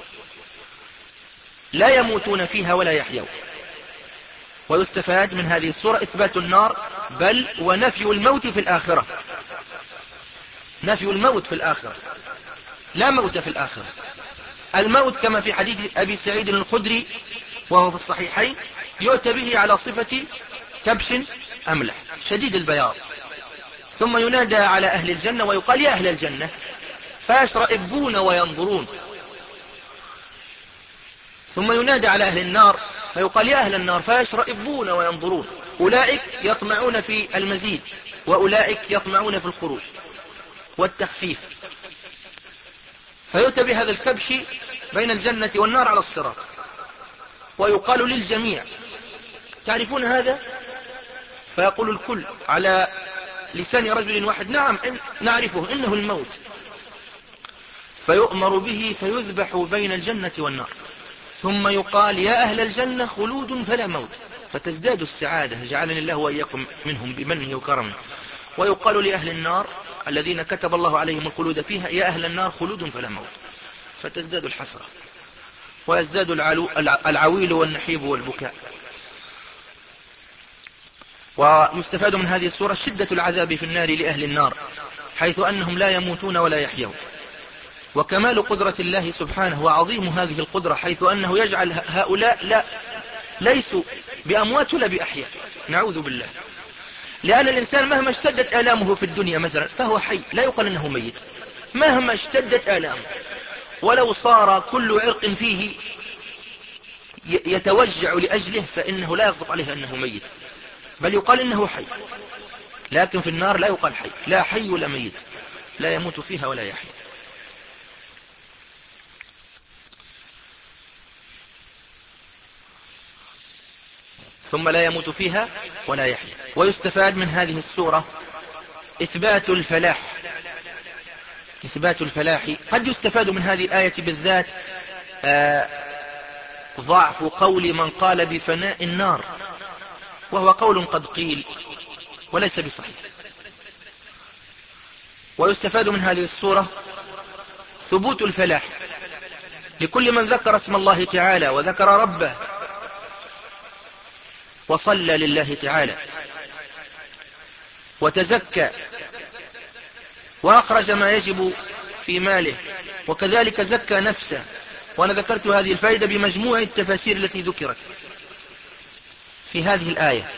S1: لا يموتون فيها ولا يحيون. ويستفاد من هذه السورة إثبات النار، بل ونفي الموت في الآخرة. نفي الموت في الآخرة، لا موت في الآخرة. الموت كما في حديث أبي سعيد الخدري وهو في الصحيحين يؤتى به على صفة كبش أملح شديد البياض، ثم ينادى على أهل الجنة ويقال يا أهل الجنة، فيشرئبون وينظرون. ثم ينادى على أهل النار فيقال يا أهل النار، فيشرئبون وينظرون. أولئك يطمعون في المزيد وأولئك يطمعون في الخروج والتخفيف، فيؤتى بهذا الكبش بين الجنة والنار على الصراط ويقال للجميع تعرفون هذا؟ فيقول الكل على لسان رجل واحد نعم إن نعرفه، إنه الموت. فيؤمر به فيذبح بين الجنة والنار، ثم يقال يا أهل الجنة خلود فلا موت، فتزداد السعادة، جعلني الله وإياكم منهم بمنه وكرمه. ويقال لأهل النار الذين كتب الله عليهم الخلود فيها يا أهل النار خلود فلا موت، فتزداد الحسرة ويزداد العلو العويل والنحيب والبكاء. ويستفاد من هذه السورة شدة العذاب في النار لأهل النار، حيث أنهم لا يموتون ولا يحيون، وكمال قدرة الله سبحانه وعظيم هذه القدرة، حيث أنه يجعل هؤلاء لا ليسوا بأموات ولا بأحياء، نعوذ بالله. لأن الإنسان مهما اشتدت آلامه في الدنيا مثلا فهو حي، لا يقال أنه ميت. مهما اشتدت آلامه ولو صار كل عرق فيه يتوجع لأجله فإنه لا يصدق عليه أنه ميت، بل يقال إنه حي. لكن في النار لا يقال حي، لا حي ولا ميت، لا يموت فيها ولا يحيى. ثم لا يموت فيها ولا يحيى. ويستفاد من هذه السورة إثبات الفلاح، إثبات الفلاح. قد يستفاد من هذه الآية بالذات آه ضعف قول من قال بفناء النار، وهو قول قد قيل وليس بصحيح. ويستفاد من هذه السورة ثبوت الفلاح لكل من ذكر اسم الله تعالى وذكر ربه وصلى لله تعالى وتزكى وأخرج ما يجب في ماله، وكذلك زكى نفسه. وأنا ذكرت هذه الفائدة بمجموع التفاسير التي ذكرت في هذه الآية.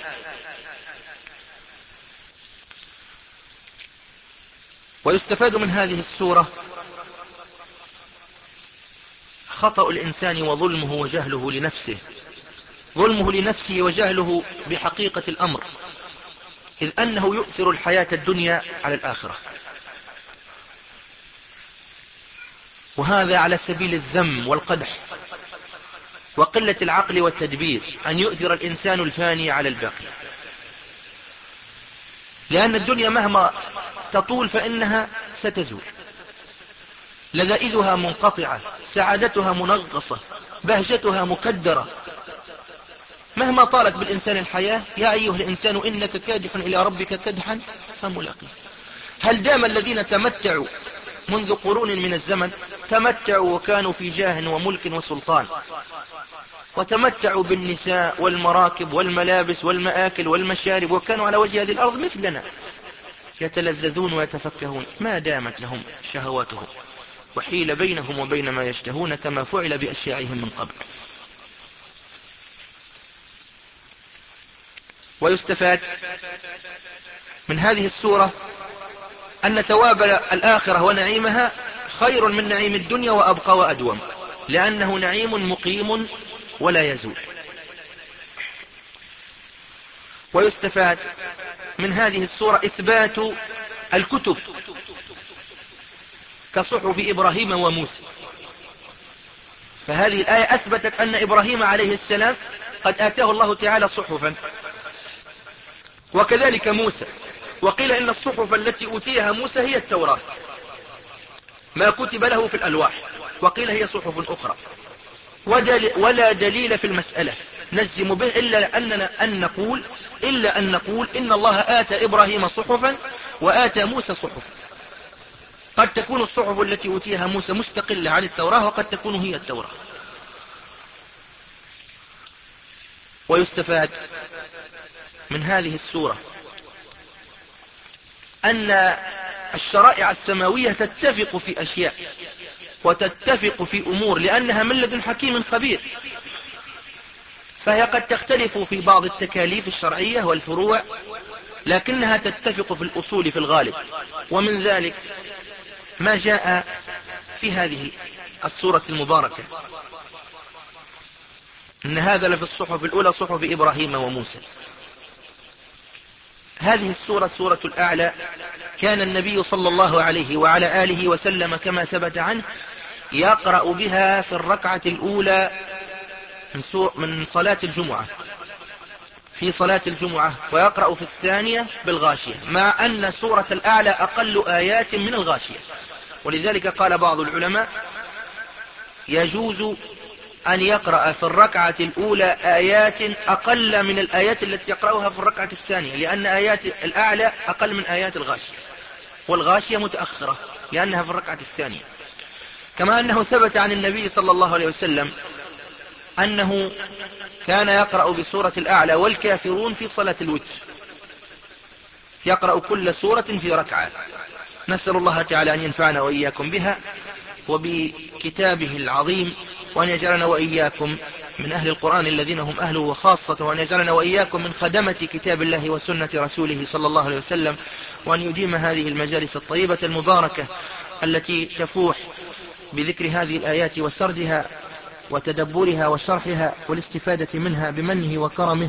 S1: ويستفاد من هذه السورة خطأ الإنسان وظلمه وجهله لنفسه، ظلمه لنفسه وجهله بحقيقة الأمر، إذ أنه يؤثر الحياة الدنيا على الآخرة، وهذا على سبيل الذم والقدح وقلة العقل والتدبير، أن يؤثر الإنسان الفاني على الباقي، لأن الدنيا مهما تطول فإنها ستزول، لذائذها منقطعة، سعادتها منغصة، بهجتها مكدرة، مهما طالت بالإنسان الحياة. يا أيها الإنسان إنك كادح إلى ربك كدحا فملاقيه. هل دام الذين تمتعوا منذ قرون من الزمن تمتعوا وكانوا في جاه وملك وسلطان، وتمتعوا بالنساء والمراكب والملابس والمآكل والمشارب، وكانوا على وجه هذه الأرض مثلنا يتلذذون ويتفكهون، ما دامت لهم شهواتهم، وحيل بينهم وبين ما يشتهون كما فعل بأشياعهم من قبل. ويستفاد من هذه السورة أن ثواب الآخرة ونعيمها خير من نعيم الدنيا وأبقى وأدوم، لأنه نعيم مقيم ولا يزول. ويستفاد من هذه السورة إثبات الكتب كصحف إبراهيم وموسى، فهذه الآية أثبتت أن إبراهيم عليه السلام قد آتاه الله تعالى صحفا، وكذلك موسى. وقيل إن الصحف التي أوتيها موسى هي التوراة، ما كتب له في الألواح، وقيل هي صحف أخرى، ولا دليل في المسألة نجزم به إلا أننا أن نقول إلا أن نقول إن الله آتى إبراهيم صحفا وآتى موسى صحفا. قد تكون الصحف التي أوتيها موسى مستقلة عن التوراة، وقد تكون هي التوراة. ويستفاد من هذه السورة أن الشرائع السماوية تتفق في أشياء وتتفق في أمور، لأنها من لدن حكيم خبير، فهي قد تختلف في بعض التكاليف الشرعية والفروع، لكنها تتفق في الأصول في الغالب. ومن ذلك ما جاء في هذه السورة المباركة، إن هذا لفي الصحف الأولى صحف إبراهيم وموسى. هذه السورة سورة الأعلى، كان النبي صلى الله عليه وعلى آله وسلم كما ثبت عنه يقرأ بها في الركعة الأولى من صلاة الجمعة، في صلاة الجمعة، ويقرأ في الثانية بالغاشية، مع أن سورة الأعلى أقل آيات من الغاشية. ولذلك قال بعض العلماء يجوز أن يقرأ في الركعة الأولى آيات أقل من الآيات التي يقرأها في الركعة الثانية، لأن آيات الأعلى أقل من آيات الغاشية، والغاشية متأخرة لأنها في الركعة الثانية. كما أنه ثبت عن النبي صلى الله عليه وسلم أنه كان يقرأ بسورة الأعلى والكافرون في صلاة الوتر، يقرأ كل سورة في ركعة. نسأل الله تعالى أن ينفعنا وإياكم بها وبكتابه العظيم، وأن يجعلنا وإياكم من أهل القرآن الذين هم أهله وخاصة، وأن يجعلنا وإياكم من خدمة كتاب الله وسنة رسوله صلى الله عليه وسلم، وأن يديم هذه المجالس الطيبة المباركة التي تفوح بذكر هذه الآيات وسردها وتدبرها وشرحها والاستفادة منها بمنه وكرمه.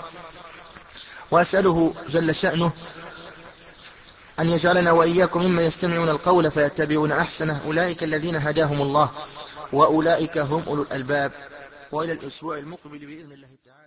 S1: وأسأله جل شأنه أن يجعلنا وإياكم مما يستمعون القول فيتبعون أحسنه، أولئك الذين هداهم الله وأولئك هم أولو الألباب. وإلى الأسبوع المقبل بإذن الله تعالى.